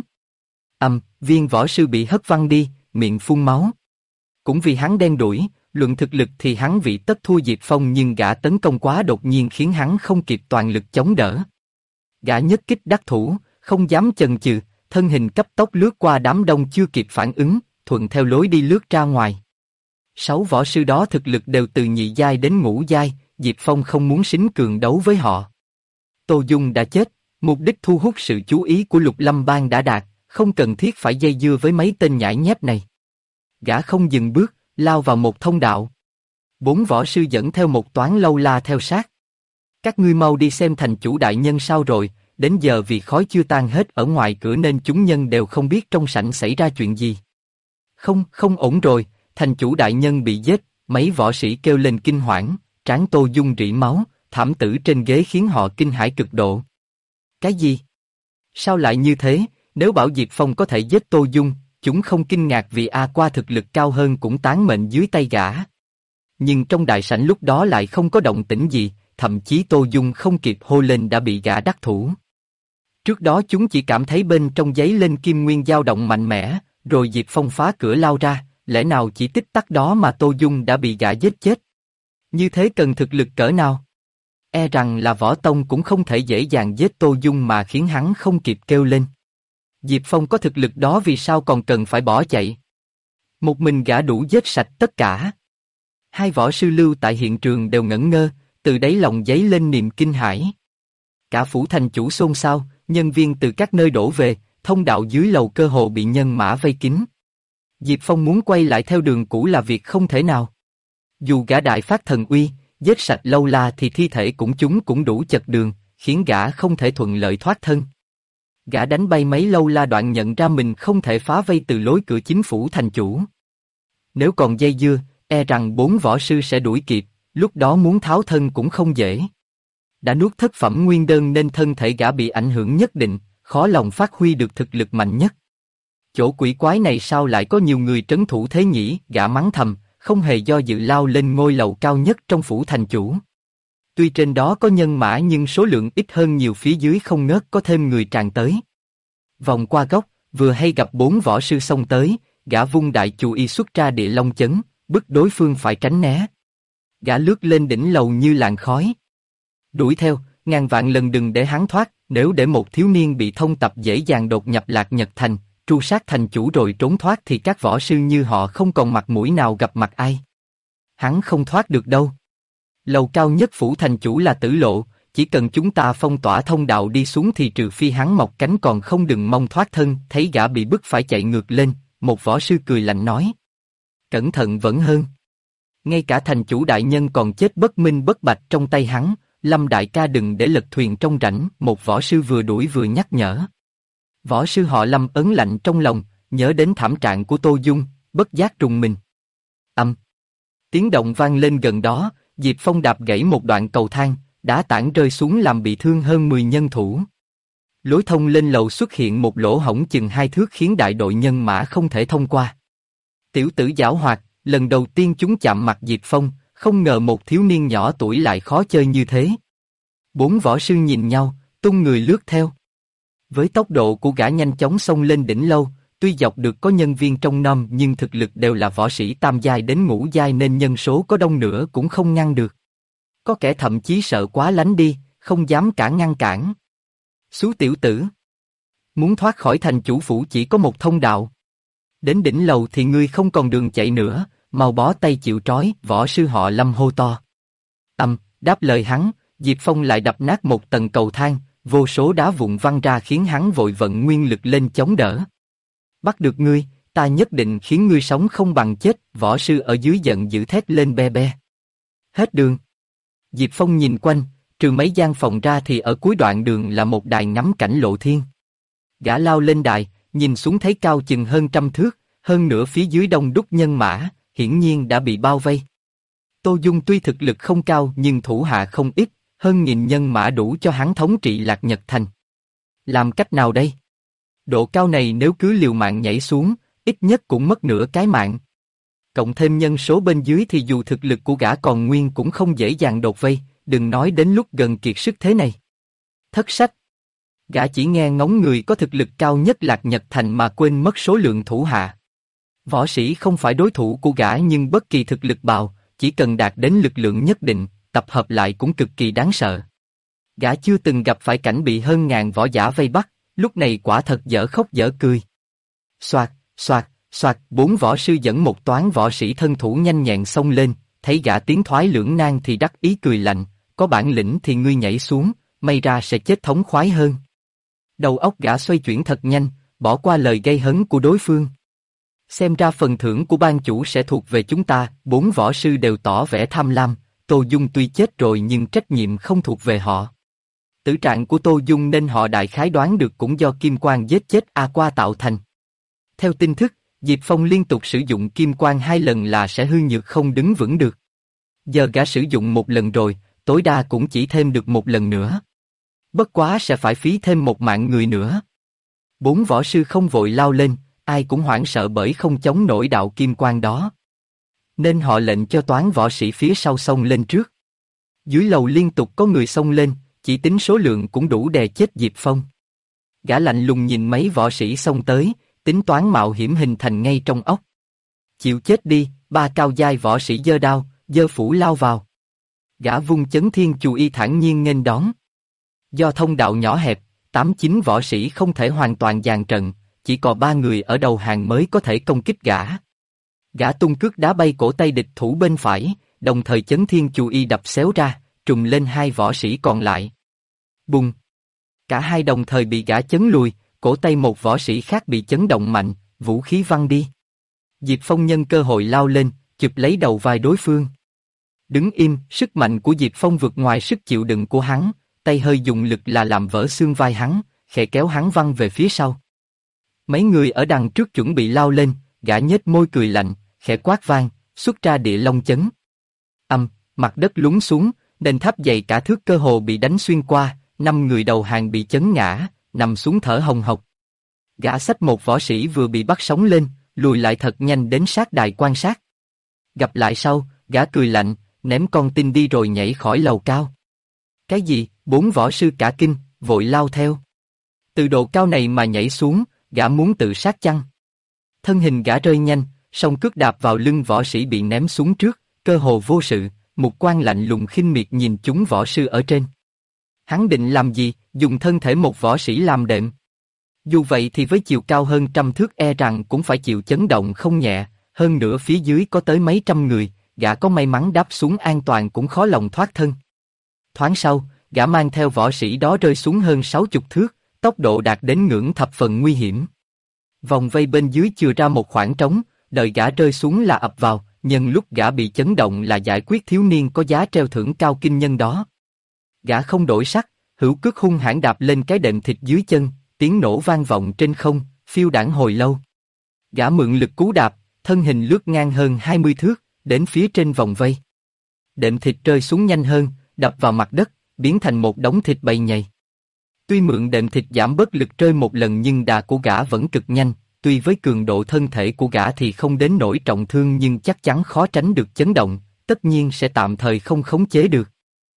Viên võ sư bị hất văng đi, miệng phun máu. Cũng vì hắn đen đuổi, luận thực lực thì hắn vị tất thua Diệp Phong nhưng gã tấn công quá đột nhiên khiến hắn không kịp toàn lực chống đỡ. Gã nhất kích đắc thủ, không dám chần chừ, thân hình cấp tốc lướt qua đám đông chưa kịp phản ứng, thuận theo lối đi lướt ra ngoài. 6 võ sư đó thực lực đều từ nhị giai đến ngũ giai, Diệp Phong không muốn xính cường đấu với họ. Tô Dung đã chết, mục đích thu hút sự chú ý của Lục Lâm Bang đã đạt, không cần thiết phải dây dưa với mấy tên nhãi nhép này. Gã không dừng bước, lao vào một thông đạo. 4 võ sư dẫn theo một toán lâu la theo sát. Các ngươi mau đi xem thành chủ đại nhân sao rồi, đến giờ vì khói chưa tan hết ở ngoài cửa nên chúng nhân đều không biết trong sảnh xảy ra chuyện gì. Không, không ổn rồi, thành chủ đại nhân bị giết, mấy võ sĩ kêu lên kinh hoảng, trán Tô Dung rỉ máu, thảm tử trên ghế khiến họ kinh hãi cực độ. Cái gì? Sao lại như thế? Nếu bảo Diệp Phong có thể giết Tô Dung, chúng không kinh ngạc vì A Qua thực lực cao hơn cũng tán mệnh dưới tay gã. Nhưng trong đại sảnh lúc đó lại không có động tĩnh gì, thậm chí Tô Dung không kịp hô lên đã bị gã đắc thủ. Trước đó chúng chỉ cảm thấy bên trong giấy lên kim nguyên dao động mạnh mẽ, rồi Diệp Phong phá cửa lao ra, lẽ nào chỉ tích tắc đó mà Tô Dung đã bị gã giết chết? Như thế cần thực lực cỡ nào? E rằng là võ tông cũng không thể dễ dàng giết Tô Dung mà khiến hắn không kịp kêu lên. Diệp Phong có thực lực đó vì sao còn cần phải bỏ chạy? Một mình gã đủ giết sạch tất cả. Hai võ sư lưu tại hiện trường đều ngẩn ngơ, từ đáy lòng dấy lên niềm kinh hãi. Cả phủ thành chủ xôn xao, nhân viên từ các nơi đổ về, thông đạo dưới lầu cơ hồ bị nhân mã vây kín. Diệp Phong muốn quay lại theo đường cũ là việc không thể nào. Dù gã đại phát thần uy, giết sạch lâu la thì thi thể chúng cũng đủ chật đường, khiến gã không thể thuận lợi thoát thân. Gã đánh bay mấy lâu la đoạn nhận ra mình không thể phá vây từ lối cửa chính phủ thành chủ. Nếu còn dây dưa, e rằng 4 võ sư sẽ đuổi kịp, lúc đó muốn tháo thân cũng không dễ. Đã nuốt thất phẩm nguyên đơn nên thân thể gã bị ảnh hưởng nhất định, khó lòng phát huy được thực lực mạnh nhất. Chỗ quỷ quái này sao lại có nhiều người trấn thủ thế nhỉ? Gã mắng thầm, không hề do dự lao lên ngôi lầu cao nhất trong phủ thành chủ. Tuy trên đó có nhân mã nhưng số lượng ít hơn nhiều, phía dưới không ngớt có thêm người tràn tới. Vòng qua góc, vừa hay gặp 4 võ sư xông tới, gã vung đại chù y xuất ra địa long chấn, bức đối phương phải tránh né. Gã lướt lên đỉnh lầu như làn khói. Đuổi theo, ngàn vạn lần đừng để hắn thoát, nếu để một thiếu niên bị thông tập dễ dàng đột nhập Lạc Nhật Thành, tru sát thành chủ rồi trốn thoát thì các võ sư như họ không còn mặt mũi nào gặp mặt ai. Hắn không thoát được đâu. Lầu cao nhất phủ thành chủ là tử lộ, chỉ cần chúng ta phong tỏa thông đạo đi xuống thì trừ phi hắn mọc cánh còn không đừng mong thoát thân. Thấy gã bị bức phải chạy ngược lên, một võ sư cười lạnh nói. Cẩn thận vẫn hơn. Ngay cả thành chủ đại nhân còn chết bất minh bất bạch trong tay hắn, Lâm đại ca đừng để lật thuyền trong rãnh, một võ sư vừa đuổi vừa nhắc nhở. Võ sư họ Lâm ấn lạnh trong lòng, nhớ đến thảm trạng của Tô Dung, bất giác rùng mình. Tiếng động vang lên gần đó, Diệp Phong đạp gãy một đoạn cầu thang, đá tảng rơi xuống làm bị thương hơn 10 nhân thủ. Lối thông lên lầu xuất hiện một lỗ hổng chừng 2 thước khiến đại đội nhân mã không thể thông qua. Tiểu tử giảo hoạt, lần đầu tiên chúng chạm mặt Diệp Phong, không ngờ một thiếu niên nhỏ tuổi lại khó chơi như thế. 4 võ sư nhìn nhau, tung người lướt theo. Với tốc độ của gã nhanh chóng xông lên đỉnh lâu, tuy dọc được có nhân viên trông nom nhưng thực lực đều là võ sĩ tam giai đến ngũ giai nên nhân số có đông nữa cũng không ngăn được. Có kẻ thậm chí sợ quá lánh đi, không dám ngăn cản. Xú tiểu tử! Muốn thoát khỏi thành chủ phủ chỉ có một thông đạo. Đến đỉnh lầu thì ngươi không còn đường chạy nữa, mau bó tay chịu trói, võ sư họ Lâm hô to. Đáp lời hắn, Diệp Phong lại đập nát một tầng cầu thang, vô số đá vụn văng ra khiến hắn vội vận nguyên lực lên chống đỡ. Bắt được ngươi, ta nhất định khiến ngươi sống không bằng chết, võ sư ở dưới giận dữ thét lên be be. Hết đường. Diệp Phong nhìn quanh, trừ mấy gian phòng ra thì ở cuối đoạn đường là một đài ngắm cảnh lộ thiên. Gã lao lên đài, nhìn xuống thấy cao chừng hơn 100 thước, hơn nữa phía dưới đông đúc nhân mã, hiển nhiên đã bị bao vây. Tô Dung tuy thực lực không cao nhưng thủ hạ không ít, hơn 1000 nhân mã đủ cho hắn thống trị Lạc Nhật Thành. Làm cách nào đây? Độ cao này nếu cứ liều mạng nhảy xuống, ít nhất cũng mất nửa cái mạng. Cộng thêm nhân số bên dưới thì dù thực lực của gã còn nguyên cũng không dễ dàng đột vây, đừng nói đến lúc gần kiệt sức thế này. Thất sách. Gã chỉ nghe ngóng người có thực lực cao nhất Lạc Nhật Thành mà quên mất số lượng thủ hạ. Võ sĩ không phải đối thủ của gã nhưng bất kỳ thực lực bào, chỉ cần đạt đến lực lượng nhất định, tập hợp lại cũng cực kỳ đáng sợ. Gã chưa từng gặp phải cảnh bị hơn 1000 võ giả vây bắt, lúc này quả thật dở khóc dở cười. Soạt, soạt, soạt, 4 võ sư dẫn một toán võ sĩ thân thủ nhanh nhẹn xông lên, thấy gã tiến thoái lưỡng nan thì đắc ý cười lạnh, có bản lĩnh thì ngươi nhảy xuống, may ra sẽ chết thống khoái hơn. Đầu óc gã xoay chuyển thật nhanh, bỏ qua lời gây hấn của đối phương. Xem ra phần thưởng của ban chủ sẽ thuộc về chúng ta, 4 võ sư đều tỏ vẻ tham lam, Tô Dung tuy chết rồi nhưng trách nhiệm không thuộc về họ. Tử trạng của Tô Dung nên họ đại khái đoán được cũng do Kim Quang giết chết A Qua tạo thành. Theo tin tức, Diệp Phong liên tục sử dụng kim quang 2 lần là sẽ hư nhược không đứng vững được. Giờ gã sử dụng 1 lần rồi, tối đa cũng chỉ thêm được 1 lần nữa. Bất quá sẽ phải phí thêm 1 mạng người nữa. 4 võ sư không vội lao lên, ai cũng hoảng sợ bởi không chống nổi đạo kim quang đó. Nên họ lệnh cho toán võ sĩ phía sau xông lên trước. Dưới lầu liên tục có người xông lên, chỉ tính số lượng cũng đủ đè chết Diệp Phong. Gã lạnh lùng nhìn mấy võ sĩ xông tới, tính toán mạo hiểm hình thành ngay trong óc. Chịu chết đi, 3 cao giai võ sĩ giơ đao, giơ phủ lao vào. Gã vung chấn thiên chù y thản nhiên nghênh đón. Do thông đạo nhỏ hẹp, 8-9 võ sĩ không thể hoàn toàn dàn trận, chỉ còn 3 người ở đầu hàng mới có thể công kích gã. Gã tung cước đá bay cổ tay địch thủ bên phải, đồng thời chấn thiên chù y đập xéo ra, trùm lên 2 võ sĩ còn lại. Bùng! Cả hai đồng thời bị gã chấn lùi, cổ tay một võ sĩ khác bị chấn động mạnh, vũ khí văng đi. Diệp Phong nhân cơ hội lao lên, chụp lấy đầu vai đối phương. Đứng im, sức mạnh của Diệp Phong vượt ngoài sức chịu đựng của hắn, tay hơi dùng lực là làm vỡ xương vai hắn, khẽ kéo hắn văng về phía sau. Mấy người ở đằng trước chuẩn bị lao lên, gã nhếch môi cười lạnh, khẽ quát vang, xuất ra địa long chấn. Mặt đất lún xuống, nền tháp dày cả thước cơ hồ bị đánh xuyên qua, 5 người đầu hàng bị chấn ngã, nằm xuống thở hồng hộc. Gã xách một võ sĩ vừa bị bắt sống lên, lùi lại thật nhanh đến sát đài quan sát. Gặp lại sau, gã cười lạnh, ném con tin đi rồi nhảy khỏi lầu cao. Cái gì? 4 võ sư cả kinh, vội lao theo. Từ độ cao này mà nhảy xuống, gã muốn tự sát chăng? Thân hình gã rơi nhanh, song cước đạp vào lưng võ sĩ bị ném xuống trước, cơ hồ vô sự, mục quang lạnh lùng khinh miệt nhìn chúng võ sư ở trên. Hắn định làm gì? Dùng thân thể một võ sĩ làm đệm. Dù vậy thì với chiều cao hơn 100 thước e rằng cũng phải chịu chấn động không nhẹ, hơn nữa phía dưới có tới mấy trăm người, gã có may mắn đáp xuống an toàn cũng khó lòng thoát thân. Thoáng sau, gã mang theo võ sĩ đó rơi xuống hơn 60 thước, tốc độ đạt đến ngưỡng thập phần nguy hiểm. Vòng vây bên dưới chừa ra một khoảng trống, đợi gã rơi xuống là ập vào, nhân lúc gã bị chấn động là giải quyết thiếu niên có giá treo thưởng cao kinh nhân đó. Gã không đổi sắc, hữu cước hung hãn đạp lên cái đệm thịt dưới chân, tiếng nổ vang vọng trên không, phiêu đãng hồi lâu. Gã mượn lực cú đạp, thân hình lướt ngang hơn 20 thước, đến phía trên vòng vây. Đệm thịt rơi xuống nhanh hơn, đập vào mặt đất, biến thành một đống thịt bầy nhầy. Tuy mượn đệm thịt giảm bớt lực rơi một lần nhưng đà của gã vẫn cực nhanh, tuy với cường độ thân thể của gã thì không đến nỗi trọng thương nhưng chắc chắn khó tránh được chấn động, tất nhiên sẽ tạm thời không khống chế được.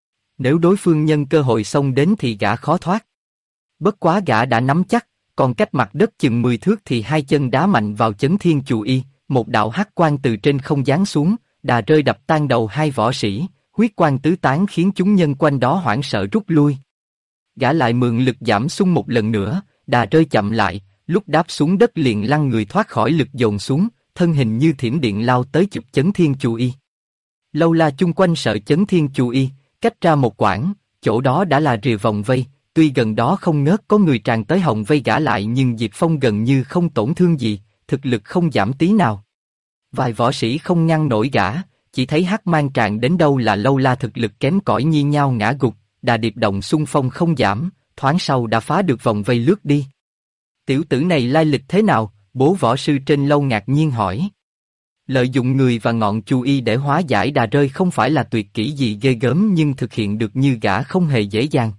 Nếu đối phương nhân cơ hội xông đến thì gã khó thoát. Bất quá gã đã nắm chắc, còn cách mặt đất chừng 10 thước thì hai chân đá mạnh vào chấn thiên chù y, một đạo hắc quang từ trên không giáng xuống, đà rơi đập tan đầu hai võ sĩ, huyết quang tứ tán khiến chúng nhân quanh đó hoảng sợ rút lui. Gã lại mượn lực giảm xung một lần nữa, đà rơi chậm lại, lúc đáp xuống đất liền lăn người thoát khỏi lực dồn xuống, thân hình như thiểm điện lao tới chụp chấn thiên chù y. Lâu la chung quanh sợ chấn thiên chù y, cách ra một quãng, chỗ đó đã là rìa vòng vây, tuy gần đó không ngớt có người tràn tới hòng vây gã lại nhưng Diệp Phong gần như không tổn thương gì, thực lực không giảm tí nào. Vài võ sĩ không ngăn nổi gã, chỉ thấy hắc mang tràn đến đâu là lâu la thực lực kém cỏi như nhau ngã gục, đà điệp động xung phong không giảm, thoáng sau đã phá được vòng vây lướt đi. Tiểu tử này lai lịch thế nào? Bố võ sư trên lâu ngạc nhiên hỏi. Lợi dụng người và ngọn chù y để hóa giải đà rơi không phải là tuyệt kỹ gì ghê gớm nhưng thực hiện được như gã không hề dễ dàng.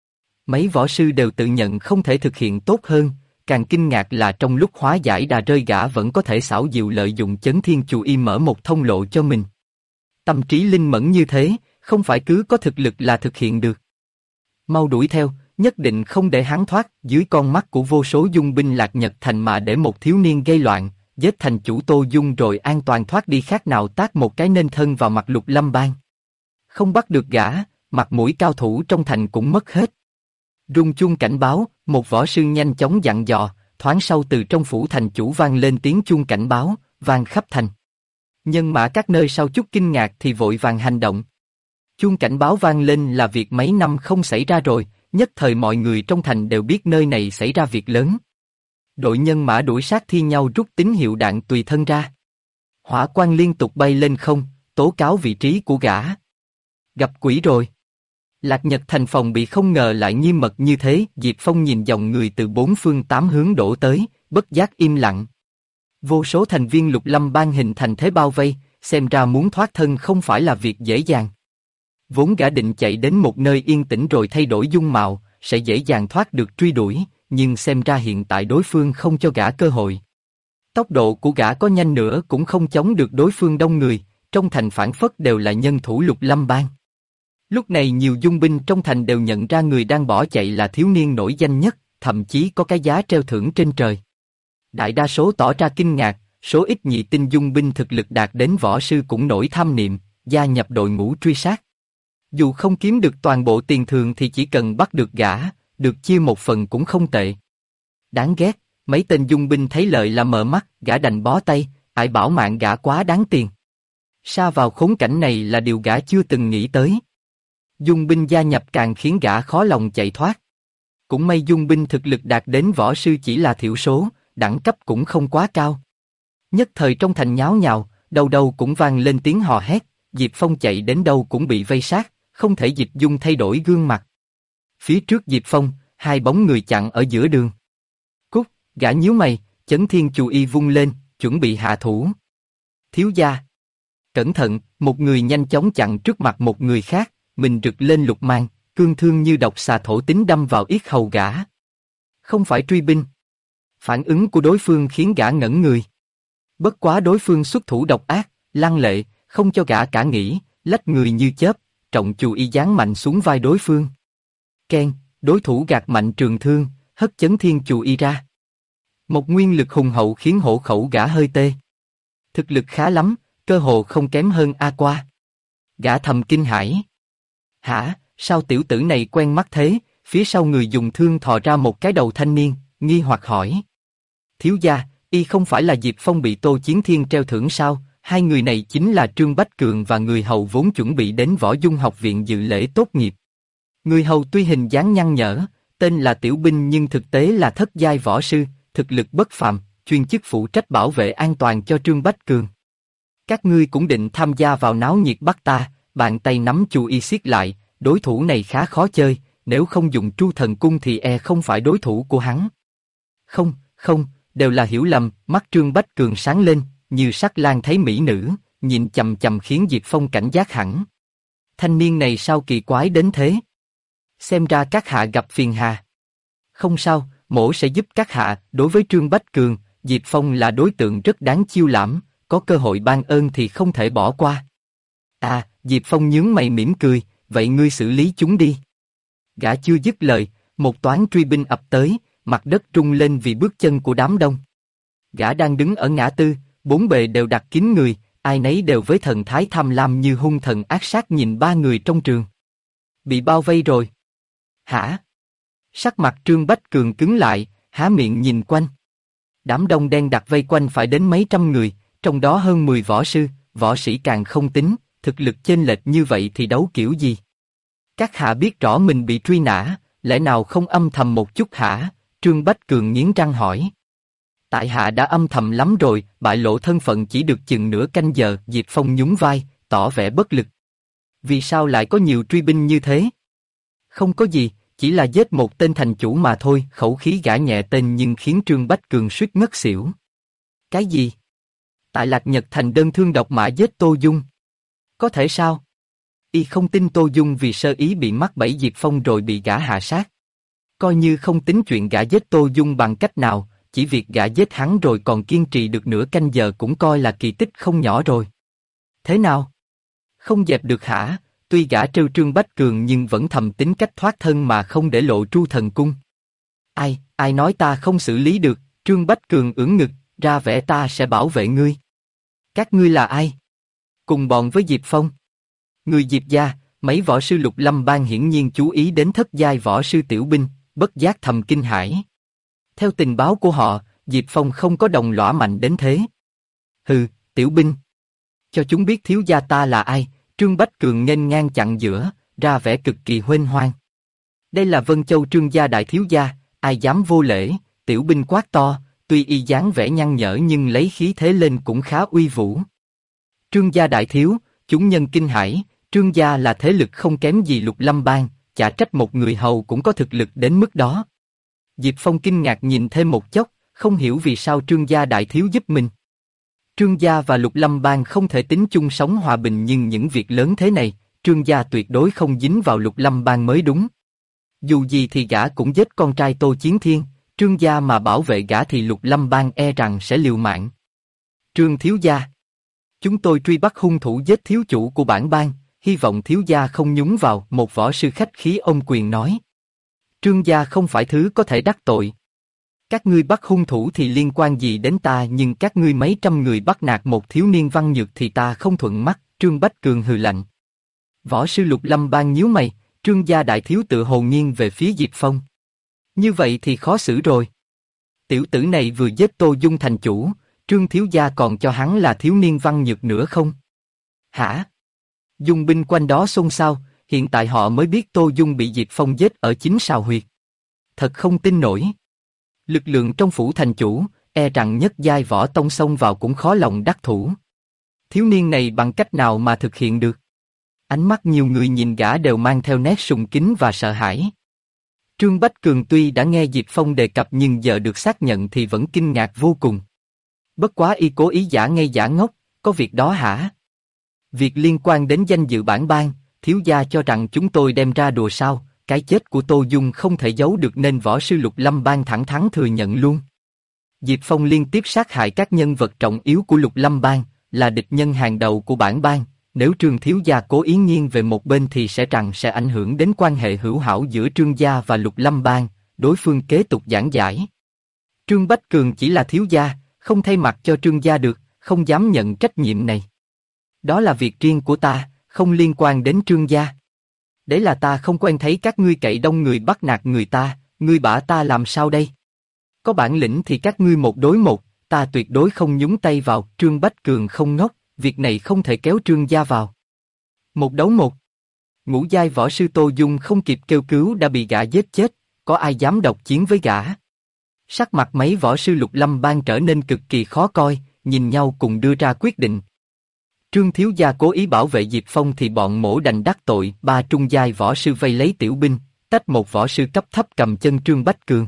Mấy võ sư đều tự nhận không thể thực hiện tốt hơn, càng kinh ngạc là trong lúc hóa giải đà rơi gã vẫn có thể xảo diệu lợi dụng chấn thiên chù y mở một thông lộ cho mình. Tâm trí linh mẫn như thế, không phải cứ có thực lực là thực hiện được. Mau đuổi theo, nhất định không để hắn thoát. Dưới con mắt của vô số dung binh Lạc Nhật Thành mà để một thiếu niên gây loạn, giết thành chủ Tô Dung rồi an toàn thoát đi khác nào tát một cái nên thân vào mặt Lục Lâm Bang. Không bắt được gã, mặt mũi cao thủ trong thành cũng mất hết. Rung chuông cảnh báo, một võ sư nhanh chóng dặn dò, thoáng sau từ trong phủ thành chủ vang lên tiếng chuông cảnh báo, vang khắp thành. Nhân mã các nơi sau chút kinh ngạc thì vội vàng hành động. Chuông cảnh báo vang lên là việc mấy năm không xảy ra rồi, nhất thời mọi người trong thành đều biết nơi này xảy ra việc lớn. Đội nhân mã đuổi sát thi nhau rút tín hiệu đạn tùy thân ra. Hỏa quang liên tục bay lên không, tố cáo vị trí của gã. Gặp quỷ rồi. Lạc Nhật Thành phòng bị không ngờ lại nghiêm mật như thế. Diệp Phong nhìn dòng người từ 4 phương 8 hướng đổ tới, bất giác im lặng. Vô số thành viên Lục Lâm Bang hình thành thế bao vây, xem ra muốn thoát thân không phải là việc dễ dàng. Vốn gã định chạy đến một nơi yên tĩnh rồi thay đổi dung mạo, sẽ dễ dàng thoát được truy đuổi, nhưng xem ra hiện tại đối phương không cho gã cơ hội. Tốc độ của gã có nhanh nữa cũng không chống được đối phương đông người, trong thành phản phất đều là nhân thủ Lục Lâm Bang. Lúc này nhiều dung binh trong thành đều nhận ra người đang bỏ chạy là thiếu niên nổi danh nhất, thậm chí có cái giá treo thưởng trên trời. Đại đa số tỏ ra kinh ngạc, số ít nhị tinh dung binh thực lực đạt đến võ sư cũng nổi tham niệm, gia nhập đội ngũ truy sát. Dù không kiếm được toàn bộ tiền thường thì chỉ cần bắt được gã, được chia một phần cũng không tệ. Đáng ghét, mấy tên dung binh thấy lợi là mở mắt, gã đành bó tay, ai bảo mạng gã quá đáng tiền. Sa vào khốn cảnh này là điều gã chưa từng nghĩ tới. Dung binh gia nhập càng khiến gã khó lòng chạy thoát. Cũng may dung binh thực lực đạt đến võ sư chỉ là thiểu số, đẳng cấp cũng không quá cao. Nhất thời trong thành nháo nhào, đâu đâu cũng vang lên tiếng hò hét, Diệp Phong chạy đến đâu cũng bị vây sát, không thể dịch dung thay đổi gương mặt. Phía trước Diệp Phong, hai bóng người chặn ở giữa đường. Cút, gã nhíu mày, Chấn Thiên Chù Y vung lên, chuẩn bị hạ thủ. Thiếu gia. Cẩn thận, một người nhanh chóng chặn trước mặt một người khác, mình rực lên lục mang, cương thương như độc xà thổ tính đâm vào yết hầu gã. Không phải truy binh. Phản ứng của đối phương khiến gã ngẩn người. Bất quá đối phương xuất thủ độc ác, lăng lệ, không cho gã cả nghĩ, lách người như chớp, trọng Chù Y giáng mạnh xuống vai đối phương. Keng, đối thủ gạt mạnh trường thương, hất Chấn Thiên Chù Y ra. Một nguyên lực hùng hậu khiến hộ khẩu gã hơi tê. Thực lực khá lắm, cơ hồ không kém hơn A Qua. Gã thầm kinh hãi. Hả, sao tiểu tử này quen mắt thế? Phía sau người dùng thương thò ra một cái đầu thanh niên, nghi hoặc hỏi. Thiếu gia, y không phải là Diệp Phong bị Tô Chiến Thiên treo thưởng sao? Hai người này chính là Trương Bách Cường và người hầu vốn chuẩn bị đến Võ Dung học viện dự lễ tốt nghiệp. Người hầu tuy hình dáng nhăn nhở, tên là Tiểu Binh nhưng thực tế là thất giai võ sư, thực lực bất phàm, chuyên chức phụ trách bảo vệ an toàn cho Trương Bách Cường. Các ngươi cũng định tham gia vào náo nhiệt bắt ta? Bàn tay nắm Chù Y siết lại, đối thủ này khá khó chơi, nếu không dùng Tru Thần Cung thì không phải đối thủ của hắn. Không, không, đều là hiểu lầm, mắt Trương Bách Cường sáng lên, như sắc lang thấy mỹ nữ, nhìn chằm chằm khiến Diệp Phong cảnh giác hẳn. Thanh niên này sao kỳ quái đến thế? Xem ra các hạ gặp phiền hà. Không sao, mỗ sẽ giúp các hạ. Đối với Trương Bách Cường, Diệp Phong là đối tượng rất đáng chiêu lãm, có cơ hội ban ơn thì không thể bỏ qua. À, Diệp Phong nhướng mày mỉm cười, vậy ngươi xử lý chúng đi. Gã chưa dứt lời, một toán truy binh ập tới, mặt đất rung lên vì bước chân của đám đông. Gã đang đứng ở ngã tư, bốn bề đều đặt kín người, ai nấy đều với thần thái tham lam như hung thần ác sát nhìn ba người trong trường. Bị bao vây rồi. Hả? Sắc mặt Trương Bách Cường cứng lại, há miệng nhìn quanh. Đám đông đen đặt vây quanh phải đến mấy trăm người, trong đó hơn 10 võ sư, võ sĩ càng không tính, thực lực chênh lệch như vậy thì đấu kiểu gì? Các hạ biết rõ mình bị truy nã, lẽ nào không âm thầm một chút hả? Trương Bách Cường nghiến răng hỏi. Tại hạ đã âm thầm lắm rồi, bại lộ thân phận chỉ được chừng nửa canh giờ. Diệp Phong nhún vai, tỏ vẻ bất lực. Vì sao lại có nhiều truy binh như thế? Không có gì, chỉ là giết một tên thành chủ mà thôi. Khẩu khí gã nhẹ tên nhưng khiến Trương Bách Cường suýt ngất xỉu. Cái gì? Tại Lạc Nhật Thành đơn thương độc mã giết Tô Dung. Có thể sao? Y không tin Tô Dung vì sơ ý bị mắc bẫy Diệp Phong rồi bị gã hạ sát. Coi như không tính chuyện gã giết Tô Dung bằng cách nào, chỉ việc gã giết hắn rồi còn kiên trì được nửa canh giờ cũng coi là kỳ tích không nhỏ rồi. Thế nào? Không dẹp được hả? Tuy gã trêu Trương Bách Cường nhưng vẫn thầm tính cách thoát thân mà không để lộ Tru Thần Cung. Ai nói ta không xử lý được? Trương Bách Cường ưỡn ngực, ra vẻ ta sẽ bảo vệ ngươi. Các ngươi là ai? Cùng bọn với Diệp Phong. Người Diệp gia, mấy võ sư Lục Lâm Bang hiển nhiên chú ý đến thất giai võ sư Tiểu Binh, bất giác thầm kinh hãi. Theo tình báo của họ, Diệp Phong không có đồng lõa mạnh đến thế. Hừ, Tiểu Binh. Cho chúng biết thiếu gia ta là ai? Trương Bách Cường nghênh ngang chặn giữa, ra vẻ cực kỳ huênh hoang. Đây là Vân Châu Trương gia đại thiếu gia, ai dám vô lễ? Tiểu Binh quát to, tuy y dáng vẻ nhăn nhở nhưng lấy khí thế lên cũng khá uy vũ. Trương gia đại thiếu, chúng nhân kinh hãi. Trương gia là thế lực không kém gì Lục Lâm Bang, chả trách một người hầu cũng có thực lực đến mức đó. Diệp Phong kinh ngạc nhìn thêm một chốc, không hiểu vì sao Trương gia đại thiếu giúp mình. Trương gia và Lục Lâm Bang không thể tính chung sống hòa bình, nhưng những việc lớn thế này, Trương gia tuyệt đối không dính vào Lục Lâm Bang mới đúng. Dù gì thì gã cũng giết con trai Tô Chiến Thiên, Trương gia mà bảo vệ gã thì Lục Lâm Bang e rằng sẽ liều mạng. Trương thiếu gia, chúng tôi truy bắt hung thủ giết thiếu chủ của bản bang, hy vọng thiếu gia không nhúng vào, một võ sư khách khí ôm quyền nói. Trương gia không phải thứ có thể đắc tội. Các ngươi bắt hung thủ thì liên quan gì đến ta, nhưng các ngươi mấy trăm người bắt nạt một thiếu niên văn nhược thì ta không thuận mắt, Trương Bách Cường hừ lạnh. Võ sư Lục Lâm Bang nhíu mày, Trương gia đại thiếu tự hồ nghiêng về phía Diệp Phong. Như vậy thì khó xử rồi. Tiểu tử này vừa giết Tô Dung thành chủ, Trương thiếu gia còn cho hắn là thiếu niên văn nhược nữa không? Hả? Dung binh quanh đó xôn xao, hiện tại họ mới biết Tô Dung bị Diệp Phong giết ở chính sào huyệt. Thật không tin nổi. Lực lượng trong phủ thành chủ, e rằng nhất giai võ tông xông vào cũng khó lòng đắc thủ. Thiếu niên này bằng cách nào mà thực hiện được? Ánh mắt nhiều người nhìn gã đều mang theo nét sùng kính và sợ hãi. Trương Bách Cường tuy đã nghe Diệp Phong đề cập nhưng giờ được xác nhận thì vẫn kinh ngạc vô cùng. Bất quá y cố ý giả ngây giả ngốc, có việc đó hả? Việc liên quan đến danh dự bản bang, thiếu gia cho rằng chúng tôi đem ra đùa sao? Cái chết của Tô Dung không thể giấu được nên võ sư Lục Lâm Bang thẳng thắn thừa nhận luôn. Diệp Phong liên tiếp sát hại các nhân vật trọng yếu của Lục Lâm Bang, là địch nhân hàng đầu của bản bang. Nếu Trương thiếu gia cố ý nghiêng về một bên thì sẽ ảnh hưởng đến quan hệ hữu hảo giữa Trương gia và Lục Lâm Bang. Đối phương kế tục giảng giải. Trương Bách Cường chỉ là thiếu gia, không thay mặt cho Trương gia được, không dám nhận trách nhiệm này. Đó là việc riêng của ta, không liên quan đến Trương gia. Đấy là ta không quen thấy các ngươi cậy đông người bắt nạt người ta, ngươi bả ta làm sao đây? Có bản lĩnh thì các ngươi một đối một, ta tuyệt đối không nhúng tay vào. Trương Bách Cường không ngốc, việc này không thể kéo Trương gia vào. Một đấu một. Ngũ giai võ sư Tô Dung không kịp kêu cứu đã bị gã giết chết, có ai dám độc chiến với gã? Sắc mặt mấy võ sư Lục Lâm Bang trở nên cực kỳ khó coi, nhìn nhau cùng đưa ra quyết định. Trương thiếu gia cố ý bảo vệ Diệp Phong thì bọn mổ đành đắc tội. Ba trung giai võ sư vây lấy tiểu binh, tách một võ sư cấp thấp cầm chân Trương Bách Cường.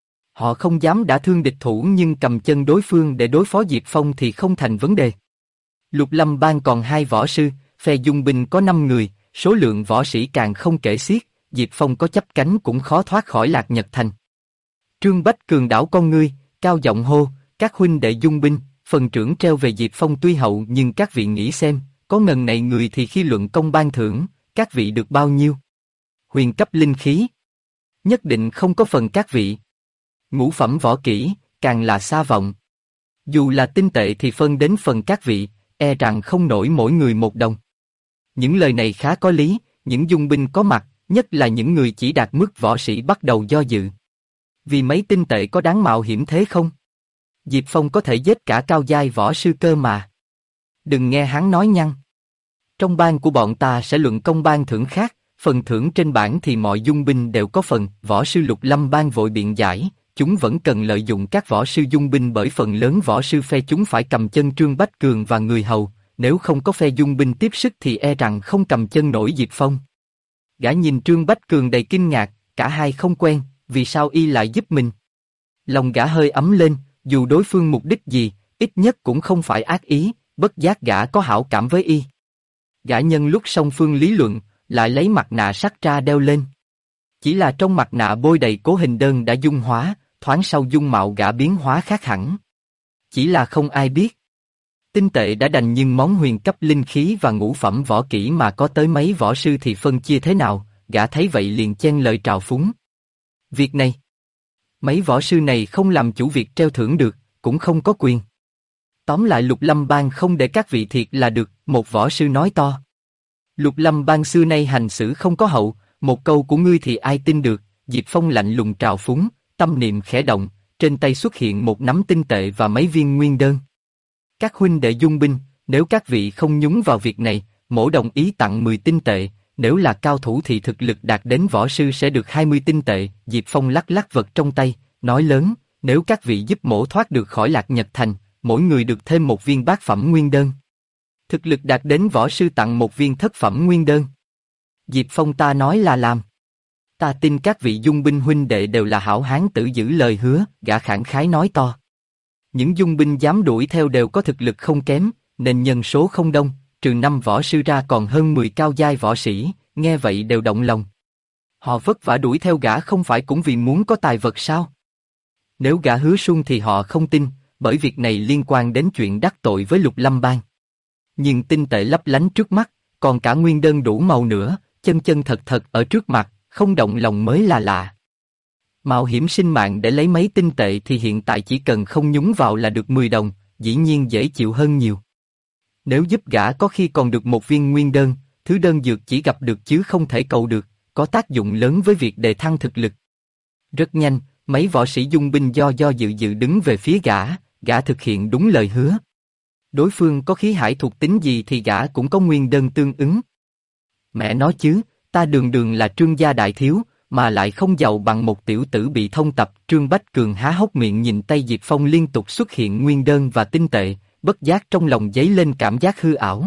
Họ không dám đả thương địch thủ nhưng cầm chân đối phương để đối phó Diệp Phong thì không thành vấn đề. Lục Lâm Bang còn 2 võ sư, phe Dung binh có 5 người, số lượng võ sĩ càng không kể xiết, Diệp Phong có chấp cánh cũng khó thoát khỏi Lạc Nhật Thành. Trương Bách Cường đảo con ngươi, cao giọng hô, các huynh đệ Dung binh, phần trưởng treo về Diệp Phong tuy hậu nhưng các vị nghĩ xem, có ngần này người thì khi luận công ban thưởng, các vị được bao nhiêu? Huyền cấp linh khí. Nhất định không có phần các vị. Ngũ phẩm võ kỹ, càng là xa vọng. Dù là tinh tệ thì phân đến phần các vị, e rằng không nổi mỗi người một đồng. Những lời này khá có lý, những dung binh có mặt, nhất là những người chỉ đạt mức võ sĩ bắt đầu do dự. Vì mấy tinh tệ có đáng mạo hiểm thế không? Diệp Phong có thể giết cả cao giai võ sư cơ mà. Đừng nghe hắn nói nhăng. Trong bang của bọn ta sẽ luận công ban thưởng khác, phần thưởng trên bảng thì mọi dung binh đều có phần. Võ sư Lục Lâm Bang vội biện giải, chúng vẫn cần lợi dụng các võ sư dung binh bởi phần lớn võ sư phe chúng phải cầm chân Trương Bách Cường và người hầu, nếu không có phe dung binh tiếp sức thì e rằng không cầm chân nổi Diệp Phong. Gã nhìn Trương Bách Cường đầy kinh ngạc, cả hai không quen, vì sao y lại giúp mình? Lòng gã hơi ấm lên, dù đối phương mục đích gì, ít nhất cũng không phải ác ý, bất giác gã có hảo cảm với y. Gã nhân lúc song phương lý luận, lại lấy mặt nạ sắt ra đeo lên. Chỉ là trong mặt nạ bôi đầy cố hình đơn đã dung hóa, thoáng sau dung mạo gã biến hóa khác hẳn. Chỉ là không ai biết. Tinh tệ đã đành nhưng món huyền cấp linh khí và ngũ phẩm võ kỹ mà có tới mấy võ sư thì phân chia thế nào, gã thấy vậy liền chen lời trào phúng. Việc này, mấy võ sư này không làm chủ việc treo thưởng được, cũng không có quyền. Tóm lại Lục Lâm Bang không để các vị thiệt là được, một võ sư nói to. Lục Lâm Bang xưa nay hành xử không có hậu, một câu của ngươi thì ai tin được? Diệp Phong lạnh lùng trào phúng, tâm niệm khẽ động, trên tay xuất hiện một nắm tinh tệ và mấy viên nguyên đơn. Các huynh đệ dung binh, nếu các vị không nhúng vào việc này, mỗ đồng ý tặng 10 tinh tệ, nếu là cao thủ thì thực lực đạt đến võ sư sẽ được 20 tinh tệ. Diệp Phong lắc lắc vật trong tay, nói lớn, nếu các vị giúp mỗ thoát được khỏi Lạc Nhật Thành, mỗi người được thêm một viên bát phẩm nguyên đơn. Thực lực đạt đến võ sư tặng một viên thất phẩm nguyên đơn. Diệp Phong ta nói là làm. Ta tin các vị dung binh huynh đệ đều là hảo hán tử giữ lời hứa, gã khẳng khái nói to. Những dung binh dám đuổi theo đều có thực lực không kém, nên nhân số không đông, trừ 5 võ sư ra còn hơn 10 cao giai võ sĩ, nghe vậy đều động lòng. Họ vất vả đuổi theo gã không phải cũng vì muốn có tài vật sao? Nếu gã hứa sung thì họ không tin, bởi việc này liên quan đến chuyện đắc tội với Lục Lâm Bang. Nhưng tinh tệ lấp lánh trước mắt, còn cả nguyên đơn đủ màu nữa, chân chân thật thật ở trước mặt, không động lòng mới là lạ. Mạo hiểm sinh mạng để lấy mấy tinh tệ thì hiện tại chỉ cần không nhúng vào là được 10 đồng, dĩ nhiên dễ chịu hơn nhiều. Nếu giúp gã có khi còn được một viên nguyên đơn, thứ đơn dược chỉ gặp được chứ không thể cầu được, có tác dụng lớn với việc đề thăng thực lực. Rất nhanh, mấy võ sĩ dung binh do dự đứng về phía gã thực hiện đúng lời hứa. Đối phương có khí hải thuộc tính gì thì gã cũng có nguyên đơn tương ứng. Mẹ nói chứ, ta đường đường là Trương gia đại thiếu, mà lại không giàu bằng một tiểu tử bị thông tập. Trương Bách Cường há hốc miệng nhìn tay Diệp Phong liên tục xuất hiện nguyên đơn và tinh tệ, bất giác trong lòng dấy lên cảm giác hư ảo.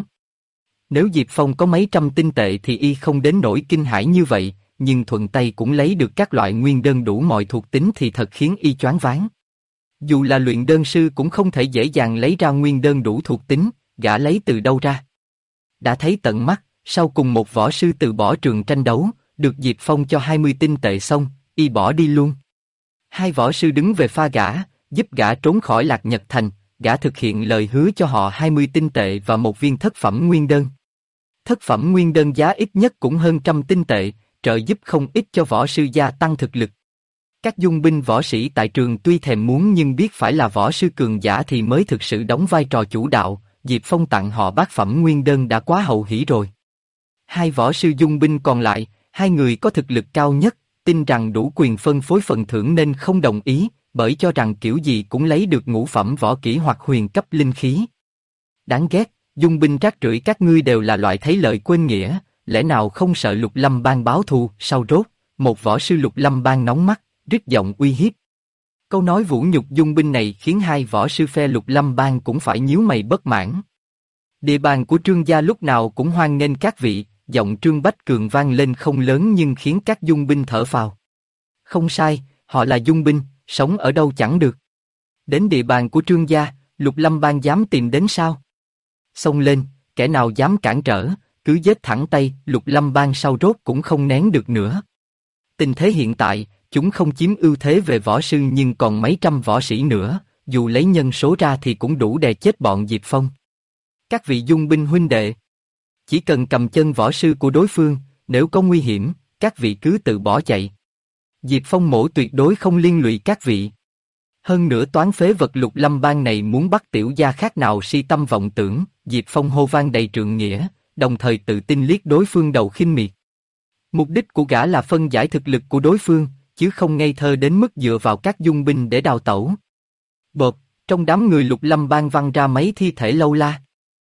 Nếu Diệp Phong có mấy trăm tinh tệ thì y không đến nỗi kinh hãi như vậy, nhưng thuận tay cũng lấy được các loại nguyên đơn đủ mọi thuộc tính thì thật khiến y choáng váng. Dù là luyện đơn sư cũng không thể dễ dàng lấy ra nguyên đơn đủ thuộc tính, gã lấy từ đâu ra? Đã thấy tận mắt, sau cùng một võ sư từ bỏ trường tranh đấu, được Diệp Phong cho 20 tinh tệ xong, y bỏ đi luôn. Hai võ sư đứng về pha gã, giúp gã trốn khỏi Lạc Nhật Thành, gã thực hiện lời hứa cho họ 20 tinh tệ và một viên thất phẩm nguyên đơn. Thất phẩm nguyên đơn giá ít nhất cũng hơn 100 tinh tệ, trợ giúp không ít cho võ sư gia tăng thực lực. Các dung binh võ sĩ tại trường tuy thèm muốn nhưng biết phải là võ sư cường giả thì mới thực sự đóng vai trò chủ đạo, Diệp Phong tặng họ bát phẩm nguyên đơn đã quá hậu hỷ rồi. Hai võ sư dung binh còn lại, hai người có thực lực cao nhất, tin rằng đủ quyền phân phối phần thưởng nên không đồng ý, bởi cho rằng kiểu gì cũng lấy được ngũ phẩm võ kỹ hoặc huyền cấp linh khí. Đáng ghét, dung binh rác rưởi các ngươi đều là loại thấy lợi quên nghĩa, lẽ nào không sợ Lục Lâm Bang báo thù? Sau rốt, một võ sư Lục Lâm Bang nóng mắt, rít giọng uy hiếp. Câu nói vũ nhục dung binh này khiến hai võ sư phe Lục Lâm Bang cũng phải nhíu mày bất mãn. Địa bàn của Trương gia lúc nào cũng hoan nghênh các vị, giọng Trương Bách Cường vang lên không lớn nhưng khiến các dung binh thở phào. Không sai, họ là dung binh, sống ở đâu chẳng được. Đến địa bàn của Trương gia, Lục Lâm Bang dám tìm đến sao? Xông lên, kẻ nào dám cản trở, cứ giết thẳng tay. Lục Lâm Bang sau rốt cũng không nén được nữa. Tình thế hiện tại, chúng không chiếm ưu thế về võ sư nhưng còn mấy trăm võ sĩ nữa, dù lấy nhân số ra thì cũng đủ đè chết bọn Diệp Phong. Các vị dung binh huynh đệ, chỉ cần cầm chân võ sư của đối phương, nếu có nguy hiểm, các vị cứ tự bỏ chạy. Diệp Phong mổ tuyệt đối không liên lụy các vị. Hơn nữa toán phế vật Lục Lâm Bang này muốn bắt tiểu gia khác nào si tâm vọng tưởng. Diệp Phong hô vang đầy trượng nghĩa, đồng thời tự tin liếc đối phương đầu khinh miệt. Mục đích của gã là phân giải thực lực của đối phương, chứ không ngây thơ đến mức dựa vào các dung binh để đào tẩu. Bộp, trong đám người Lục Lâm Bang văng ra mấy thi thể lâu la.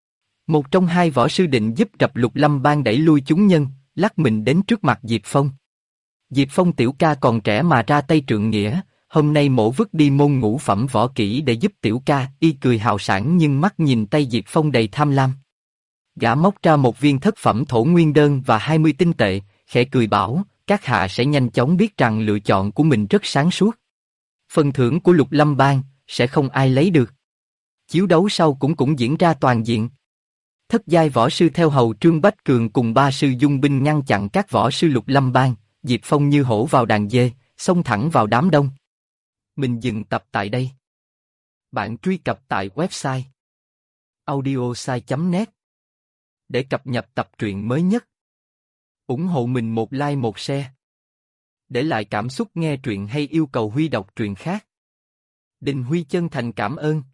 Một trong hai võ sư định giúp Trập Lục Lâm Bang đẩy lui chúng nhân, lắc mình đến trước mặt Diệp Phong. Diệp Phong tiểu ca còn trẻ mà ra tay trượng nghĩa, hôm nay mổ vứt đi môn ngũ phẩm võ kỹ để giúp tiểu ca. Y cười hào sảng nhưng mắt nhìn tay Diệp Phong đầy tham lam. Gã móc ra một viên thất phẩm thổ nguyên đơn và 20 tinh tệ, khẽ cười bảo, các hạ sẽ nhanh chóng biết rằng lựa chọn của mình rất sáng suốt. Phần thưởng của Lục Lâm Bang sẽ không ai lấy được. Chiếu đấu sau cũng diễn ra toàn diện. Thất giai võ sư theo hầu Trương Bách Cường cùng ba sư dung binh ngăn chặn các võ sư Lục Lâm Bang. Diệp Phong như hổ vào đàn dê, xông thẳng vào đám đông. Mình dừng tập tại đây. Bạn truy cập tại website audiosai.net để cập nhật tập truyện mới nhất. Ủng hộ mình một like một share. Để lại cảm xúc nghe truyện hay yêu cầu Huy đọc truyện khác. Đình Huy chân thành cảm ơn.